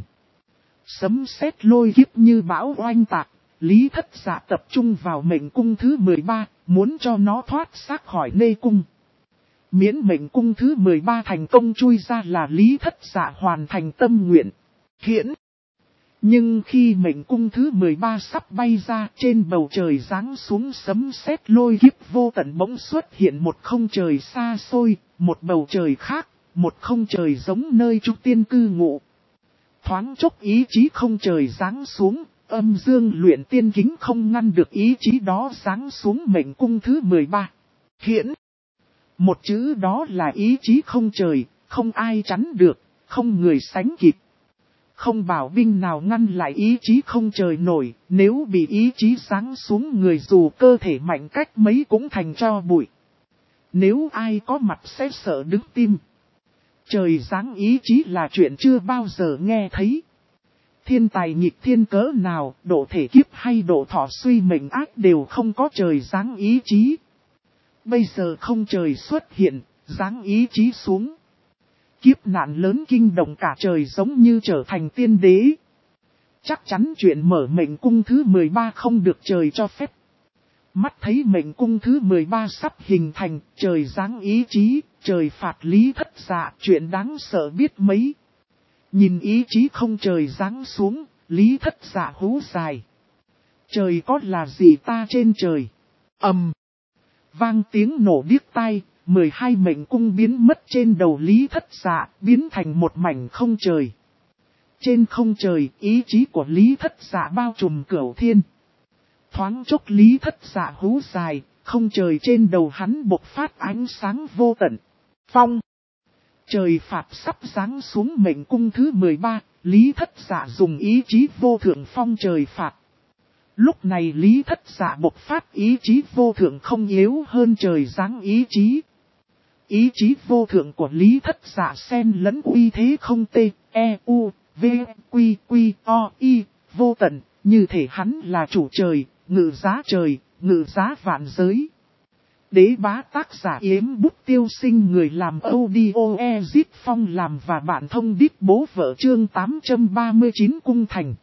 Sấm sét lôi kiếp như bão oanh tạc, Lý Thất Dạ tập trung vào mệnh cung thứ 13, muốn cho nó thoát xác khỏi nê cung. Miễn mệnh cung thứ 13 thành công chui ra là Lý Thất Dạ hoàn thành tâm nguyện. Hiển! Nhưng khi mệnh cung thứ 13 sắp bay ra, trên bầu trời giáng xuống sấm sét lôi kiếp vô tận bỗng xuất hiện một không trời xa xôi, một bầu trời khác, một không trời giống nơi chúng tiên cư ngụ. Thoáng chốc ý chí không trời giáng xuống, âm dương luyện tiên kính không ngăn được ý chí đó giáng xuống mệnh cung thứ 13. Hiển! Một chữ đó là ý chí không trời, không ai chắn được, không người sánh kịp. Không bảo binh nào ngăn lại ý chí không trời nổi, nếu bị ý chí giáng xuống người dù cơ thể mạnh cách mấy cũng thành tro bụi. Nếu ai có mặt sẽ sợ đứng tim. Trời giáng ý chí là chuyện chưa bao giờ nghe thấy. Thiên tài nghịch thiên cỡ nào, độ thể kiếp hay độ thọ suy mệnh ác đều không có trời giáng ý chí. Bây giờ không trời xuất hiện, giáng ý chí xuống. Kiếp nạn lớn kinh động cả trời giống như trở thành tiên đế. Chắc chắn chuyện mở mệnh cung thứ 13 không được trời cho phép. Mắt thấy mệnh cung thứ 13 sắp hình thành, trời giáng ý chí, trời phạt Lý Thất Dạ, chuyện đáng sợ biết mấy. Nhìn ý chí không trời giáng xuống, Lý Thất Dạ hú dài. Trời có là gì ta trên trời? Vang tiếng nổ điếc tai, 12 mệnh cung biến mất trên đầu Lý Thất Dạ, biến thành một mảnh không trời. Trên không trời, ý chí của Lý Thất Dạ bao trùm cửu thiên. Thoáng chốc Lý Thất Dạ hú dài, không trời trên đầu hắn bộc phát ánh sáng vô tận. Phong! Trời phạt sắp giáng xuống mệnh cung thứ 13, Lý Thất Dạ dùng ý chí vô thượng phong trời phạt. Lúc này Lý Thất Dạ bộc phát ý chí vô thượng không yếu hơn trời giáng ý chí. Ý chí vô thượng của Lý Thất Dạ xen lẫn uy thế không tê, e, u, v, quy, quy, o, y, vô tận, như thể hắn là chủ trời, ngự giá vạn giới. Đế bá tác giả Yếm Bút Tiêu Sinh, người làm audio Ezit Phong làm và bạn thông đít bố vợ chương 839 cung thành.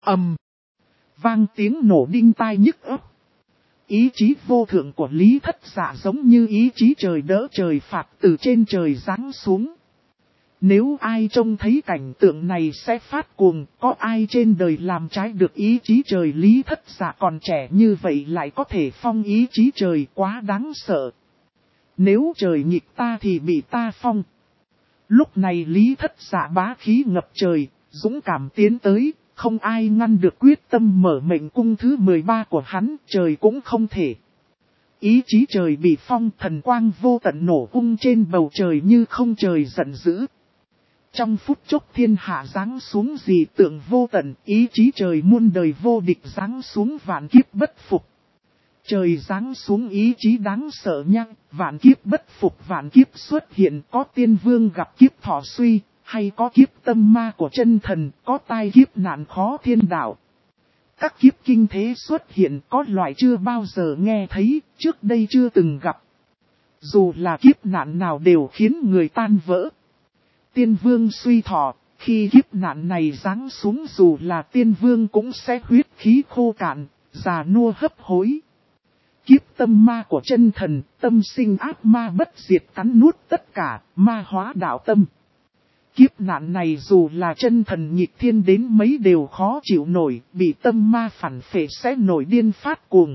Vang tiếng nổ đinh tai nhức óc. Ý chí vô thượng của Lý Thất Dạ giống như ý chí trời đỡ trời phạt từ trên trời giáng xuống. Nếu ai trông thấy cảnh tượng này sẽ phát cuồng, có ai trên đời làm trái được ý chí trời. Lý Thất Dạ còn trẻ như vậy lại có thể phong ý chí trời, quá đáng sợ. Nếu trời nghịch ta thì bị ta phong. Lúc này Lý Thất Dạ bá khí ngập trời, dũng cảm tiến tới, không ai ngăn được quyết tâm mở mệnh cung thứ 13 của hắn, trời cũng không thể. Ý chí trời bị phong, thần quang vô tận nổ tung trên bầu trời như không trời giận dữ. Trong phút chốc thiên hạ giáng xuống dị tượng vô tận, ý chí trời muôn đời vô địch giáng xuống vạn kiếp bất phục. Trời giáng xuống ý chí đáng sợ nhăng, vạn kiếp bất phục vạn kiếp xuất hiện, có tiên vương gặp kiếp thọ suy, hay có kiếp tâm ma của chân thần, có tai kiếp nạn khó thiên đạo. Các kiếp kinh thế xuất hiện, có loại chưa bao giờ nghe thấy, trước đây chưa từng gặp. Dù là kiếp nạn nào đều khiến người tan vỡ. Tiên vương suy thọ, khi kiếp nạn này giáng xuống dù là tiên vương cũng sẽ huyết khí khô cạn, già nua hấp hối. Kiếp tâm ma của chân thần, tâm sinh ác ma bất diệt cắn nuốt tất cả, ma hóa đạo tâm. Kiếp nạn này dù là chân thần nghịch thiên đến mấy đều khó chịu nổi, bị tâm ma phản phệ sẽ nổi điên phát cuồng.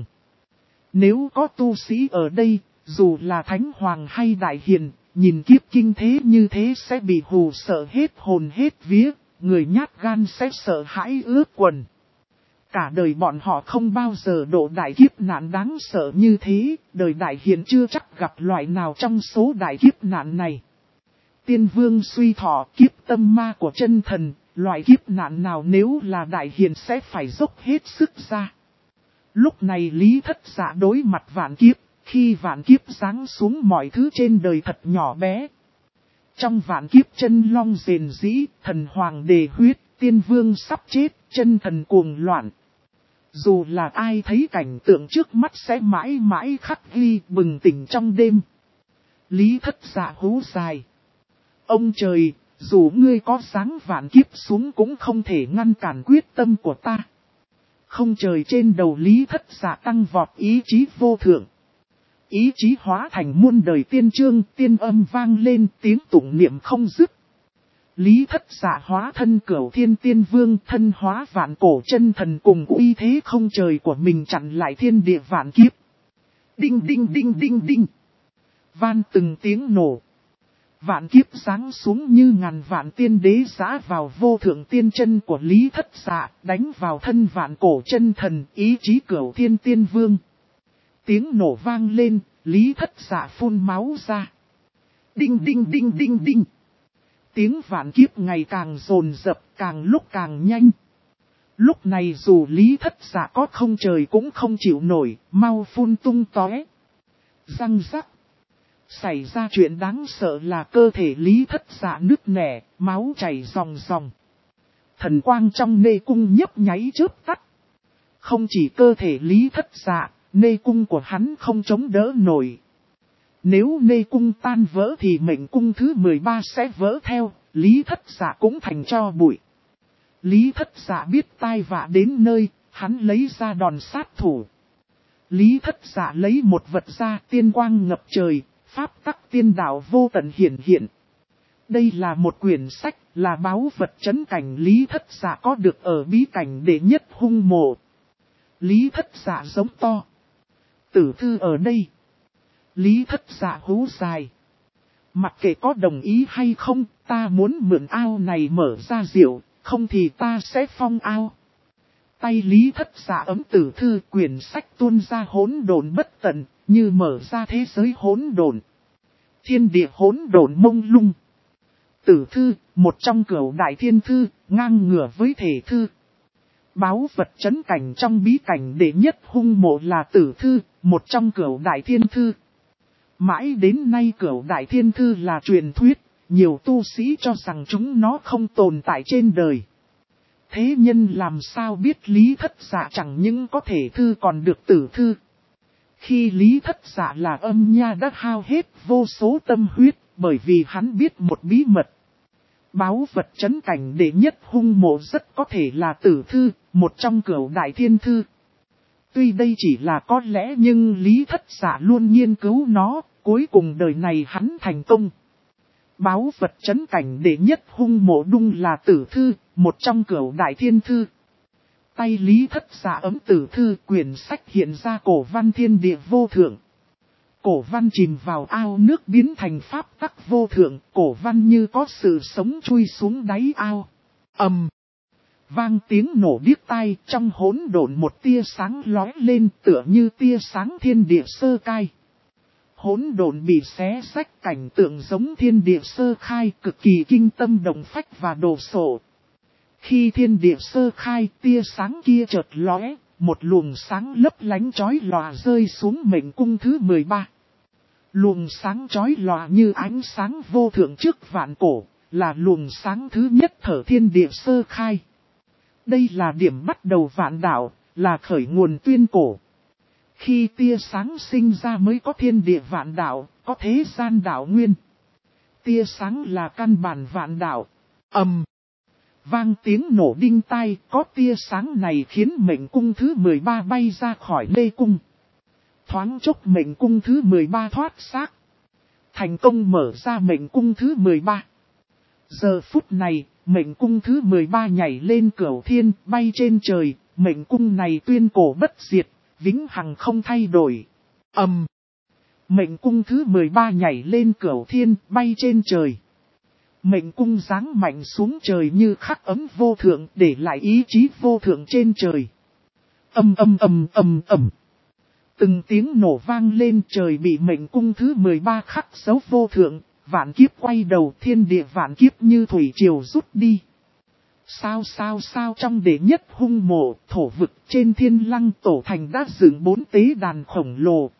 Nếu có tu sĩ ở đây, dù là thánh hoàng hay đại hiền, nhìn kiếp kinh thế như thế sẽ bị hù sợ hết hồn hết vía, người nhát gan sẽ sợ hãi ướt quần. Cả đời bọn họ không bao giờ độ đại kiếp nạn đáng sợ như thế, đời đại hiền chưa chắc gặp loại nào trong số đại kiếp nạn này. Tiên vương suy thọ kiếp tâm ma của chân thần, loại kiếp nạn nào nếu là đại hiền sẽ phải dốc hết sức ra. Lúc này Lý Thất Dạ đối mặt vạn kiếp, khi vạn kiếp giáng xuống mọi thứ trên đời thật nhỏ bé. Trong vạn kiếp chân long rền rĩ, thần hoàng đề huyết, tiên vương sắp chết, chân thần cuồng loạn. Dù là ai thấy cảnh tượng trước mắt sẽ mãi mãi khắc ghi bừng tỉnh trong đêm. Lý Thất Dạ hú dài. Ông trời, dù ngươi có giáng vạn kiếp xuống cũng không thể ngăn cản quyết tâm của ta. Không trời trên đầu Lý Thất Dạ tăng vọt ý chí vô thượng. Ý chí hóa thành muôn đời tiên chương, tiên âm vang lên tiếng tụng niệm không dứt. Lý Thất Dạ hóa thân Cửu Thiên Tiên Vương, thân hóa vạn cổ chân thần cùng uy thế không trời của mình chặn lại thiên địa vạn kiếp. Đinh đinh đinh đinh đinh. Van từng tiếng nổ. Vạn kiếp giáng xuống như ngàn vạn tiên đế giã vào vô thượng tiên chân của Lý Thất Dạ, đánh vào thân vạn cổ chân thần, ý chí Cửu Thiên Tiên Vương. Tiếng nổ vang lên, Lý Thất Dạ phun máu ra. Đinh đinh đinh đinh đinh. Tiếng vạn kiếp ngày càng dồn dập, càng lúc càng nhanh. Lúc này dù Lý Thất Dạ có không trời cũng không chịu nổi, mau phun tung tóe. Răng rắc. Xảy ra chuyện đáng sợ là cơ thể Lý Thất Dạ nứt nẻ, máu chảy ròng ròng. Thần quang trong nê cung nhấp nháy chớp tắt. Không chỉ cơ thể Lý Thất Dạ, nê cung của hắn không chống đỡ nổi. Nếu nê cung tan vỡ thì mệnh cung thứ 13 sẽ vỡ theo, Lý Thất Dạ cũng thành tro bụi. Lý Thất Dạ biết tai vạ đến nơi, hắn lấy ra đòn sát thủ. Lý Thất Dạ lấy một vật ra, tiên quang ngập trời, pháp tắc tiên đạo vô tận hiển hiện. Đây là một quyển sách, là báu vật trấn cảnh Lý Thất Dạ có được ở bí cảnh đệ nhất hung mộ. Lý Thất Dạ giống to. Tử thư ở đây. Lý Thất Dạ hú dài. Mặc kệ có đồng ý hay không, ta muốn mượn ao này mở ra rượu, không thì ta sẽ phong ao. Tay Lý Thất Dạ ấm tử thư, quyển sách tuôn ra hỗn độn bất tận, như mở ra thế giới hỗn độn. Thiên địa hỗn độn mông lung. Tử thư, một trong cửu đại thiên thư, ngang ngửa với thể thư. Báu vật trấn cảnh trong bí cảnh đệ nhất hung mộ là tử thư, một trong cửu đại thiên thư. Mãi đến nay cửu đại thiên thư là truyền thuyết, nhiều tu sĩ cho rằng chúng nó không tồn tại trên đời. Thế nhân làm sao biết Lý Thất Dạ chẳng những có thể thư còn được tử thư. Khi Lý Thất Dạ là âm nha đã hao hết vô số tâm huyết, bởi vì hắn biết một bí mật. Báu vật trấn cảnh đệ nhất hung mộ rất có thể là tử thư, một trong cửu đại thiên thư. Tuy đây chỉ là có lẽ nhưng Lý Thất Dạ luôn nghiên cứu nó, cuối cùng đời này hắn thành công. Báu vật trấn cảnh đệ nhất hung mộ đung là tử thư, một trong cửu đại thiên thư. Tay Lý Thất Dạ ấm tử thư, quyển sách hiện ra cổ văn thiên địa vô thượng. Cổ văn chìm vào ao nước biến thành pháp tắc vô thượng, cổ văn như có sự sống chui xuống đáy ao. Ầm. Vang tiếng nổ điếc tai, trong hỗn độn một tia sáng lóe lên tựa như tia sáng thiên địa sơ khai. Hỗn độn bị xé rách, cảnh tượng giống thiên địa sơ khai, cực kỳ kinh tâm động phách và đồ sộ. Khi thiên địa sơ khai, tia sáng kia chợt lóe, một luồng sáng lấp lánh chói lòa rơi xuống mệnh cung thứ 13. Luồng sáng chói lòa như ánh sáng vô thượng trước vạn cổ, là luồng sáng thứ nhất thở thiên địa sơ khai. Đây là điểm bắt đầu vạn đạo, là khởi nguồn tuyên cổ. Khi tia sáng sinh ra mới có thiên địa vạn đạo, có thế gian đạo nguyên. Tia sáng là căn bản vạn đạo. Ầm. Vang tiếng nổ đinh tai, có tia sáng này khiến mệnh cung thứ 13 bay ra khỏi mê cung. Thoáng chốc mệnh cung thứ 13 thoát xác. Thành công mở ra mệnh cung thứ 13. Giờ phút này, mệnh cung thứ 13 nhảy lên cửu thiên, bay trên trời, mệnh cung này tuyên cổ bất diệt, vĩnh hằng không thay đổi. Mệnh cung thứ 13 nhảy lên cửu thiên, bay trên trời. Mệnh cung giáng mạnh xuống trời như khắc ấm vô thượng, để lại ý chí vô thượng trên trời. Từng tiếng nổ vang lên, trời bị mệnh cung thứ 13 khắc dấu vô thượng, vạn kiếp quay đầu, thiên địa vạn kiếp như thủy triều rút đi. Sao trong đệ nhất hung mộ, thổ vực trên Thiên Lăng Tổ Thành đã dựng 4 tế đàn khổng lồ.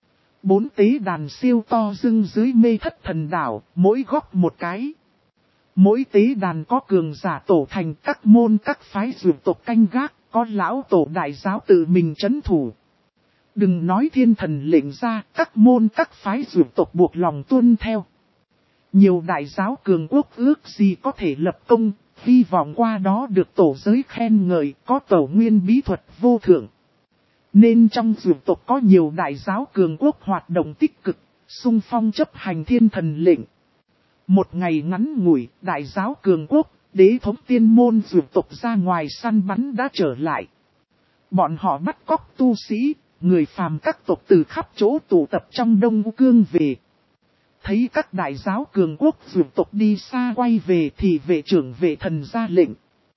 4 tế đàn siêu to dưng dưới Mê Thất Thần Đảo, mỗi góc một cái. Mỗi tế đàn có cường giả tổ thành, các môn các phái dược tộc canh gác, có lão tổ đại giáo tự mình trấn thủ. Đừng nói thiên thần lệnh ra, các môn các phái dược tộc buộc lòng tuân theo. Nhiều đại giáo cường quốc ước gì có thể lập công, hy vọng qua đó được tổ giới khen ngợi, có tổ nguyên bí thuật vô thượng. Nên trong dược tộc có nhiều đại giáo cường quốc hoạt động tích cực, xung phong chấp hành thiên thần lệnh. Một ngày ngắn ngủi, đại giáo cường quốc, đế thống tiên môn dược tộc ra ngoài săn bắn đã trở lại. Bọn họ bắt cóc tu sĩ, người phàm các tộc từ khắp chỗ tụ tập trong Đông Cương về. Thấy các đại giáo cường quốc dược tộc đi xa quay về thì vệ trưởng vệ thần ra lệnh.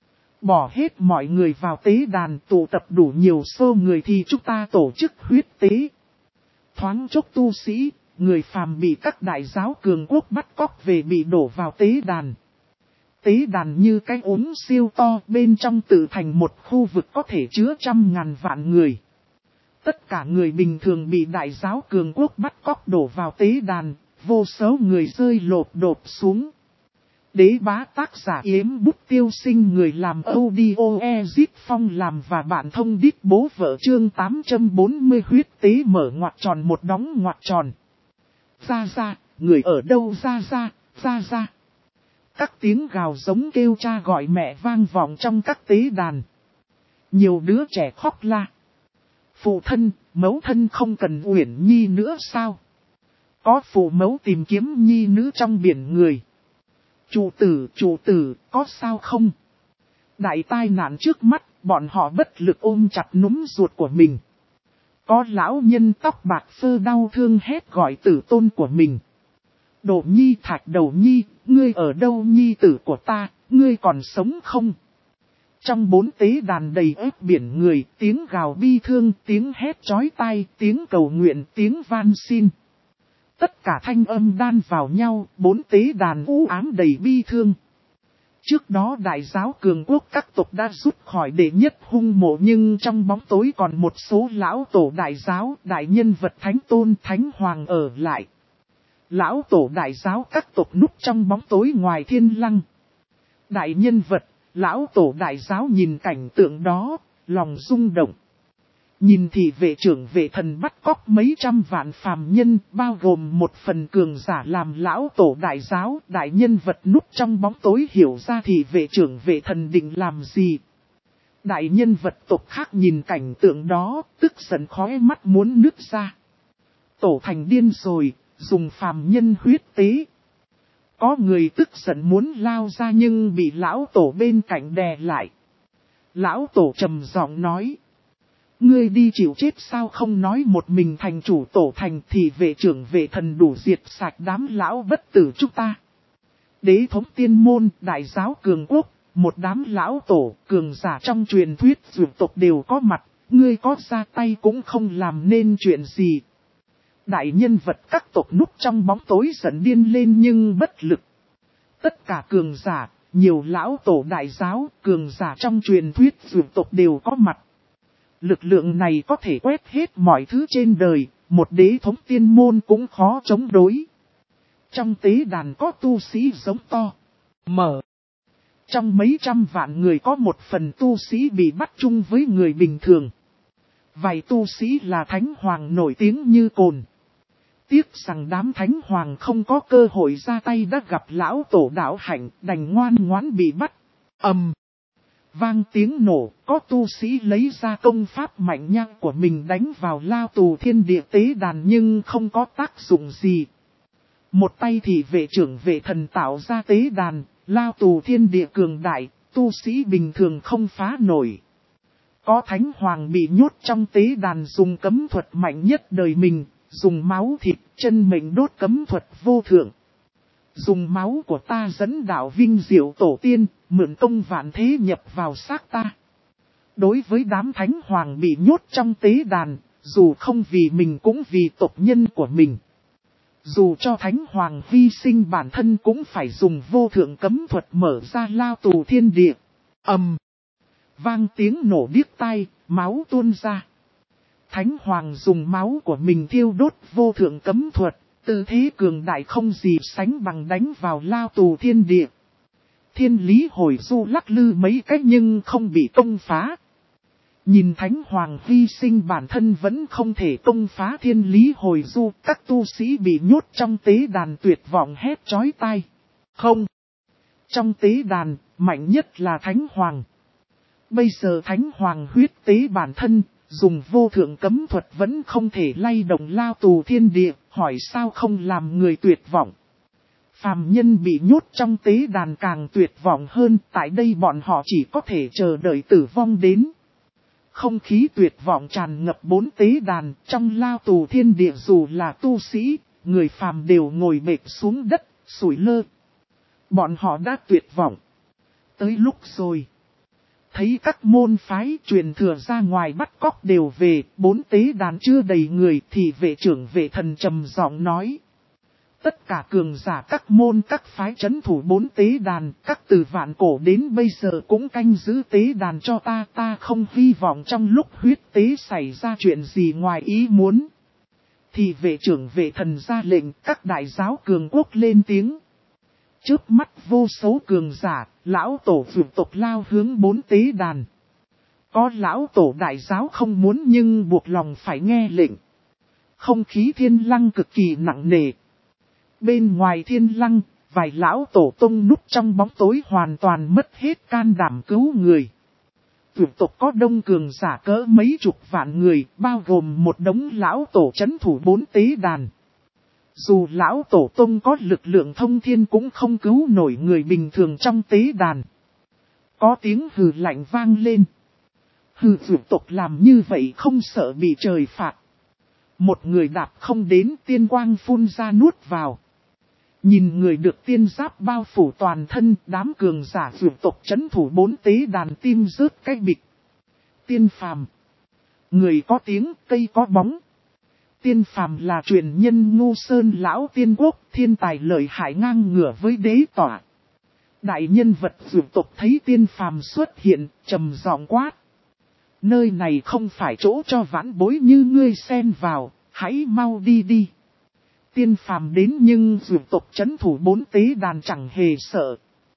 Bỏ hết mọi người vào tế đàn, tụ tập đủ nhiều số người thì chúng ta tổ chức huyết tế. Thoáng chốc tu sĩ, người phàm bị các đại giáo cường quốc bắt cóc về bị đổ vào tế đàn. Tế đàn như cái ống siêu to, bên trong tự thành một khu vực có thể chứa 100.000 vạn người. Tất cả người bình thường bị đại giáo cường quốc bắt cóc đổ vào tế đàn, vô số người rơi lộp đột xuống. Đế bá tác giả Yếm Bút Tiêu Sinh, người làm audio Ezit Phong làm và bạn thông đít bố vợ chương 840 huyết tế mở ngoặc tròn một đóng ngoặc tròn. Ra, người ở đâu ra. Các tiếng gào giống kêu cha gọi mẹ vang vọng trong các tế đàn. Nhiều đứa trẻ khóc la. Phụ thân, mẫu thân không cần Uyển Nhi nữa sao? Có phụ mẫu tìm kiếm nhi nữ trong biển người. Chủ tử, có sao không? Đại tai nạn trước mắt, bọn họ bất lực ôm chặt núm ruột của mình. Có lão nhân tóc bạc phơ đau thương hét gọi tử tôn của mình. Đỗ Nhi, Thạch Đầu Nhi, ngươi ở đâu nhi tử của ta, ngươi còn sống không? Trong 4 tế đàn đầy ếp biển người, tiếng gào bi thương, tiếng hét chói tai, tiếng cầu nguyện, tiếng van xin. Tất cả thanh âm đan vào nhau, 4 tế đàn u ám đầy bi thương. Trước đó đại giáo cường quốc các tộc đã rút khỏi đệ nhất hung mộ, nhưng trong bóng tối còn một số lão tổ đại giáo, đại nhân vật thánh tôn, thánh hoàng ở lại. Lão tổ đại giáo các tộc núp trong bóng tối ngoài Thiên Lăng. Đại nhân vật, lão tổ đại giáo nhìn cảnh tượng đó, lòng rung động. Nhìn thì vệ trưởng vệ thần bắt cóc mấy trăm vạn phàm nhân, bao gồm một phần cường giả làm lão tổ đại giáo, đại nhân vật núp trong bóng tối hiểu ra thì vệ trưởng vệ thần định làm gì. Đại nhân vật tộc khác nhìn cảnh tượng đó, tức giận khóe mắt muốn nứt ra. Tổ thành điên rồi, dùng phàm nhân huyết tế. Có người tức giận muốn lao ra nhưng bị lão tổ bên cạnh đè lại. Lão tổ trầm giọng nói. Ngươi đi chịu chết sao không nói một mình thành chủ tổ thành thì vệ trưởng vệ thần đủ diệt sạch đám lão bất tử chúng ta. Đế thống tiên môn, đại giáo cường quốc, một đám lão tổ, cường giả trong truyền thuyết dược tộc đều có mặt, ngươi có ra tay cũng không làm nên chuyện gì. Đại nhân vật các tộc núp trong bóng tối giận điên lên nhưng bất lực. Tất cả cường giả, nhiều lão tổ đại giáo, cường giả trong truyền thuyết dược tộc đều có mặt. Lực lượng này có thể quét hết mọi thứ trên đời, một đế thống tiên môn cũng khó chống đối. Trong tế đàn có tu sĩ giống to, mở. Trong mấy trăm vạn người có một phần tu sĩ bị bắt chung với người bình thường. Vài tu sĩ là thánh hoàng nổi tiếng như cồn. Tiếc rằng đám thánh hoàng không có cơ hội ra tay đã gặp lão tổ đạo hạnh, đành ngoan ngoãn bị bắt. Vang tiếng nổ, có tu sĩ lấy ra công pháp mạnh nhang của mình đánh vào lao tù thiên địa tế đàn nhưng không có tác dụng gì. Một tay thì vệ trưởng vệ thần tạo ra tế đàn, lao tù thiên địa cường đại, tu sĩ bình thường không phá nổi. Có thánh hoàng bị nhốt trong tế đàn dùng cấm thuật mạnh nhất đời mình, dùng máu thịt chân mệnh đốt cấm thuật vô thượng. Dùng máu của ta dẫn đạo vinh diệu tổ tiên, mượn công vạn thế nhập vào xác ta. Đối với đám thánh hoàng bị nhốt trong tế đàn, dù không vì mình cũng vì tộc nhân của mình. Dù cho thánh hoàng hy sinh bản thân cũng phải dùng vô thượng cấm thuật mở ra lao tù thiên địa. Vang tiếng nổ điếc tai, máu tuôn ra. Thánh hoàng dùng máu của mình thiêu đốt vô thượng cấm thuật, tư thế cường đại không gì sánh bằng đánh vào lao tù thiên địa. Thiên lý hồi du lắc lư mấy cách nhưng không bị công phá. Nhìn thánh hoàng hy sinh bản thân vẫn không thể công phá thiên lý hồi du, các tu sĩ bị nhốt trong tế đàn tuyệt vọng hét chói tai. Không! Trong tế đàn, mạnh nhất là thánh hoàng. Bây giờ thánh hoàng huyết tế bản thân, dùng vô thượng cấm thuật vẫn không thể lay động lao tù thiên địa, hỏi sao không làm người tuyệt vọng. Phàm nhân bị nhốt trong tế đàn càng tuyệt vọng hơn, tại đây bọn họ chỉ có thể chờ đợi tử vong đến. Không khí tuyệt vọng tràn ngập bốn tế đàn, trong lao tù thiên địa dù là tu sĩ, người phàm đều ngồi bệt xuống đất, sủi lơ. Bọn họ đã tuyệt vọng. Tới lúc rồi. Thấy các môn phái truyền thừa ra ngoài bắt cóc đều về, bốn tế đàn chưa đầy người thì vệ trưởng vệ thần trầm giọng nói. Tất cả cường giả các môn các phái trấn thủ bốn tế đàn, các từ vạn cổ đến bây giờ cũng canh giữ tế đàn cho ta không hy vọng trong lúc huyết tế xảy ra chuyện gì ngoài ý muốn. Thì vệ trưởng vệ thần ra lệnh các đại giáo cường quốc lên tiếng. Trước mắt vô số cường giả, lão tổ vượt tộc lao hướng bốn tế đàn. Có lão tổ đại giáo không muốn nhưng buộc lòng phải nghe lệnh. Không khí thiên lăng cực kỳ nặng nề. Bên ngoài thiên lăng, vài lão tổ tông núp trong bóng tối hoàn toàn mất hết can đảm cứu người. Vượt tộc có đông cường giả cỡ mấy chục vạn người, bao gồm một đống lão tổ trấn thủ bốn tế đàn. Dù lão tổ tông có lực lượng thông thiên cũng không cứu nổi người bình thường trong tế đàn. Có tiếng hừ lạnh vang lên. Hừ vượt tộc làm như vậy không sợ bị trời phạt. Một người đạp không đến tiên quang phun ra nuốt vào. Nhìn người được tiên giáp bao phủ toàn thân, đám cường giả vượt tộc trấn thủ bốn tế đàn tim rớt cái bịch. Tiên phàm. Người có tiếng, cây có bóng. Tiên phàm là truyền nhân Ngô Sơn lão tiên quốc, thiên tài lợi hại ngang ngửa với đế tỏa. Đại nhân vật vượt tộc thấy tiên phàm xuất hiện, trầm giọng quát. Nơi này không phải chỗ cho vãn bối như ngươi xen vào, hãy mau đi đi. Tiên phàm đến nhưng vượt tộc trấn thủ bốn tế đàn chẳng hề sợ.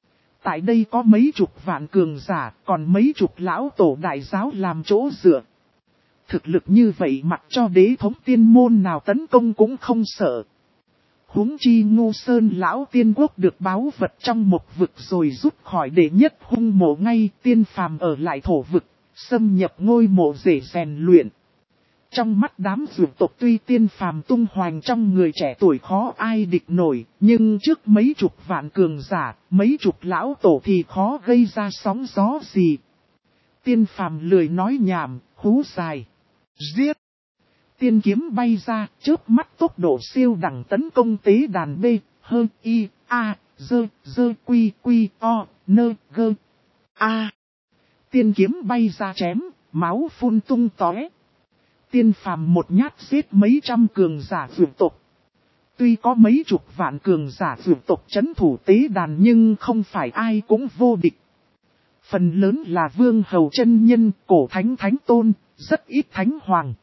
Tại đây có mấy chục vạn cường giả, còn mấy chục lão tổ đại giáo làm chỗ dựa. Thực lực như vậy mặc cho đế thống tiên môn nào tấn công cũng không sợ. Huống chi Ngô Sơn lão tiên quốc được báu vật trong một vực rồi rút khỏi đệ nhất hung mộ ngay, tiên phàm ở lại thổ vực, xâm nhập ngôi mộ để rèn luyện. Trong mắt đám vượt tộc tuy tiên phàm tung hoành trong người trẻ tuổi khó ai địch nổi, nhưng trước mấy chục vạn cường giả, mấy chục lão tổ thì khó gây ra sóng gió gì. Tiên phàm lười nói nhảm, hú dài. Giết! Tiên kiếm bay ra, chớp mắt tốc độ siêu đẳng tấn công tế đàn B, hơn I, A, dơ, quy, o, nơ, gơ, A. Tiên kiếm bay ra chém, máu phun tung tóe. Tiên phàm một nhát giết mấy trăm cường giả vượt tộc. Tuy có mấy chục vạn cường giả vượt tộc trấn thủ tế đàn nhưng không phải ai cũng vô địch. Phần lớn là vương hầu chân nhân, cổ thánh thánh tôn, rất ít thánh hoàng.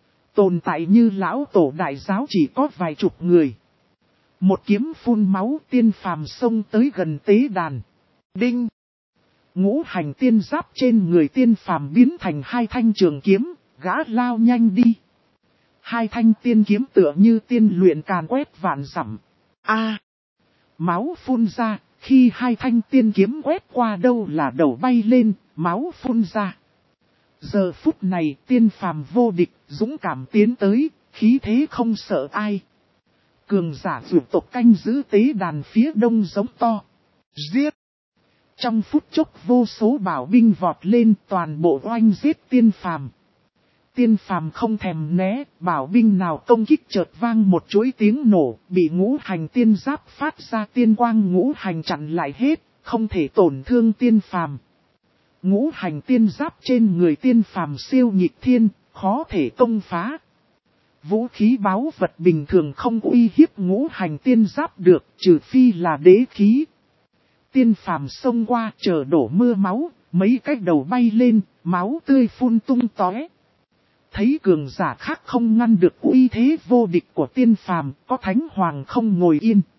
Tồn tại như lão tổ đại giáo chỉ có vài chục người. Một kiếm phun máu tiên phàm xông tới gần tế đàn. Đinh! Ngũ hành tiên giáp trên người tiên phàm biến thành hai thanh trường kiếm, gã lao nhanh đi. Hai thanh tiên kiếm tựa như tiên luyện càn quét vạn dặm. A! Máu phun ra, khi hai thanh tiên kiếm quét qua đâu là đầu bay lên, máu phun ra. Giờ phút này tiên phàm vô địch, dũng cảm tiến tới, khí thế không sợ ai. Cường giả vượt tộc canh giữ tế đàn phía đông giống to. Giết! Trong phút chốc vô số bảo binh vọt lên toàn bộ oanh giết tiên phàm. Tiên phàm không thèm né, bảo binh nào công kích chợt vang một chuỗi tiếng nổ, bị ngũ hành tiên giáp phát ra tiên quang ngũ hành chặn lại hết, không thể tổn thương tiên phàm. Ngũ hành tiên giáp trên người tiên phàm siêu nhịp thiên, khó thể công phá. Vũ khí báu vật bình thường không uy hiếp ngũ hành tiên giáp được, trừ phi là đế khí. Tiên phàm xông qua chờ đổ mưa máu, mấy cái đầu bay lên, máu tươi phun tung tóe. Thấy cường giả khác không ngăn được uy thế vô địch của tiên phàm, có thánh hoàng không ngồi yên.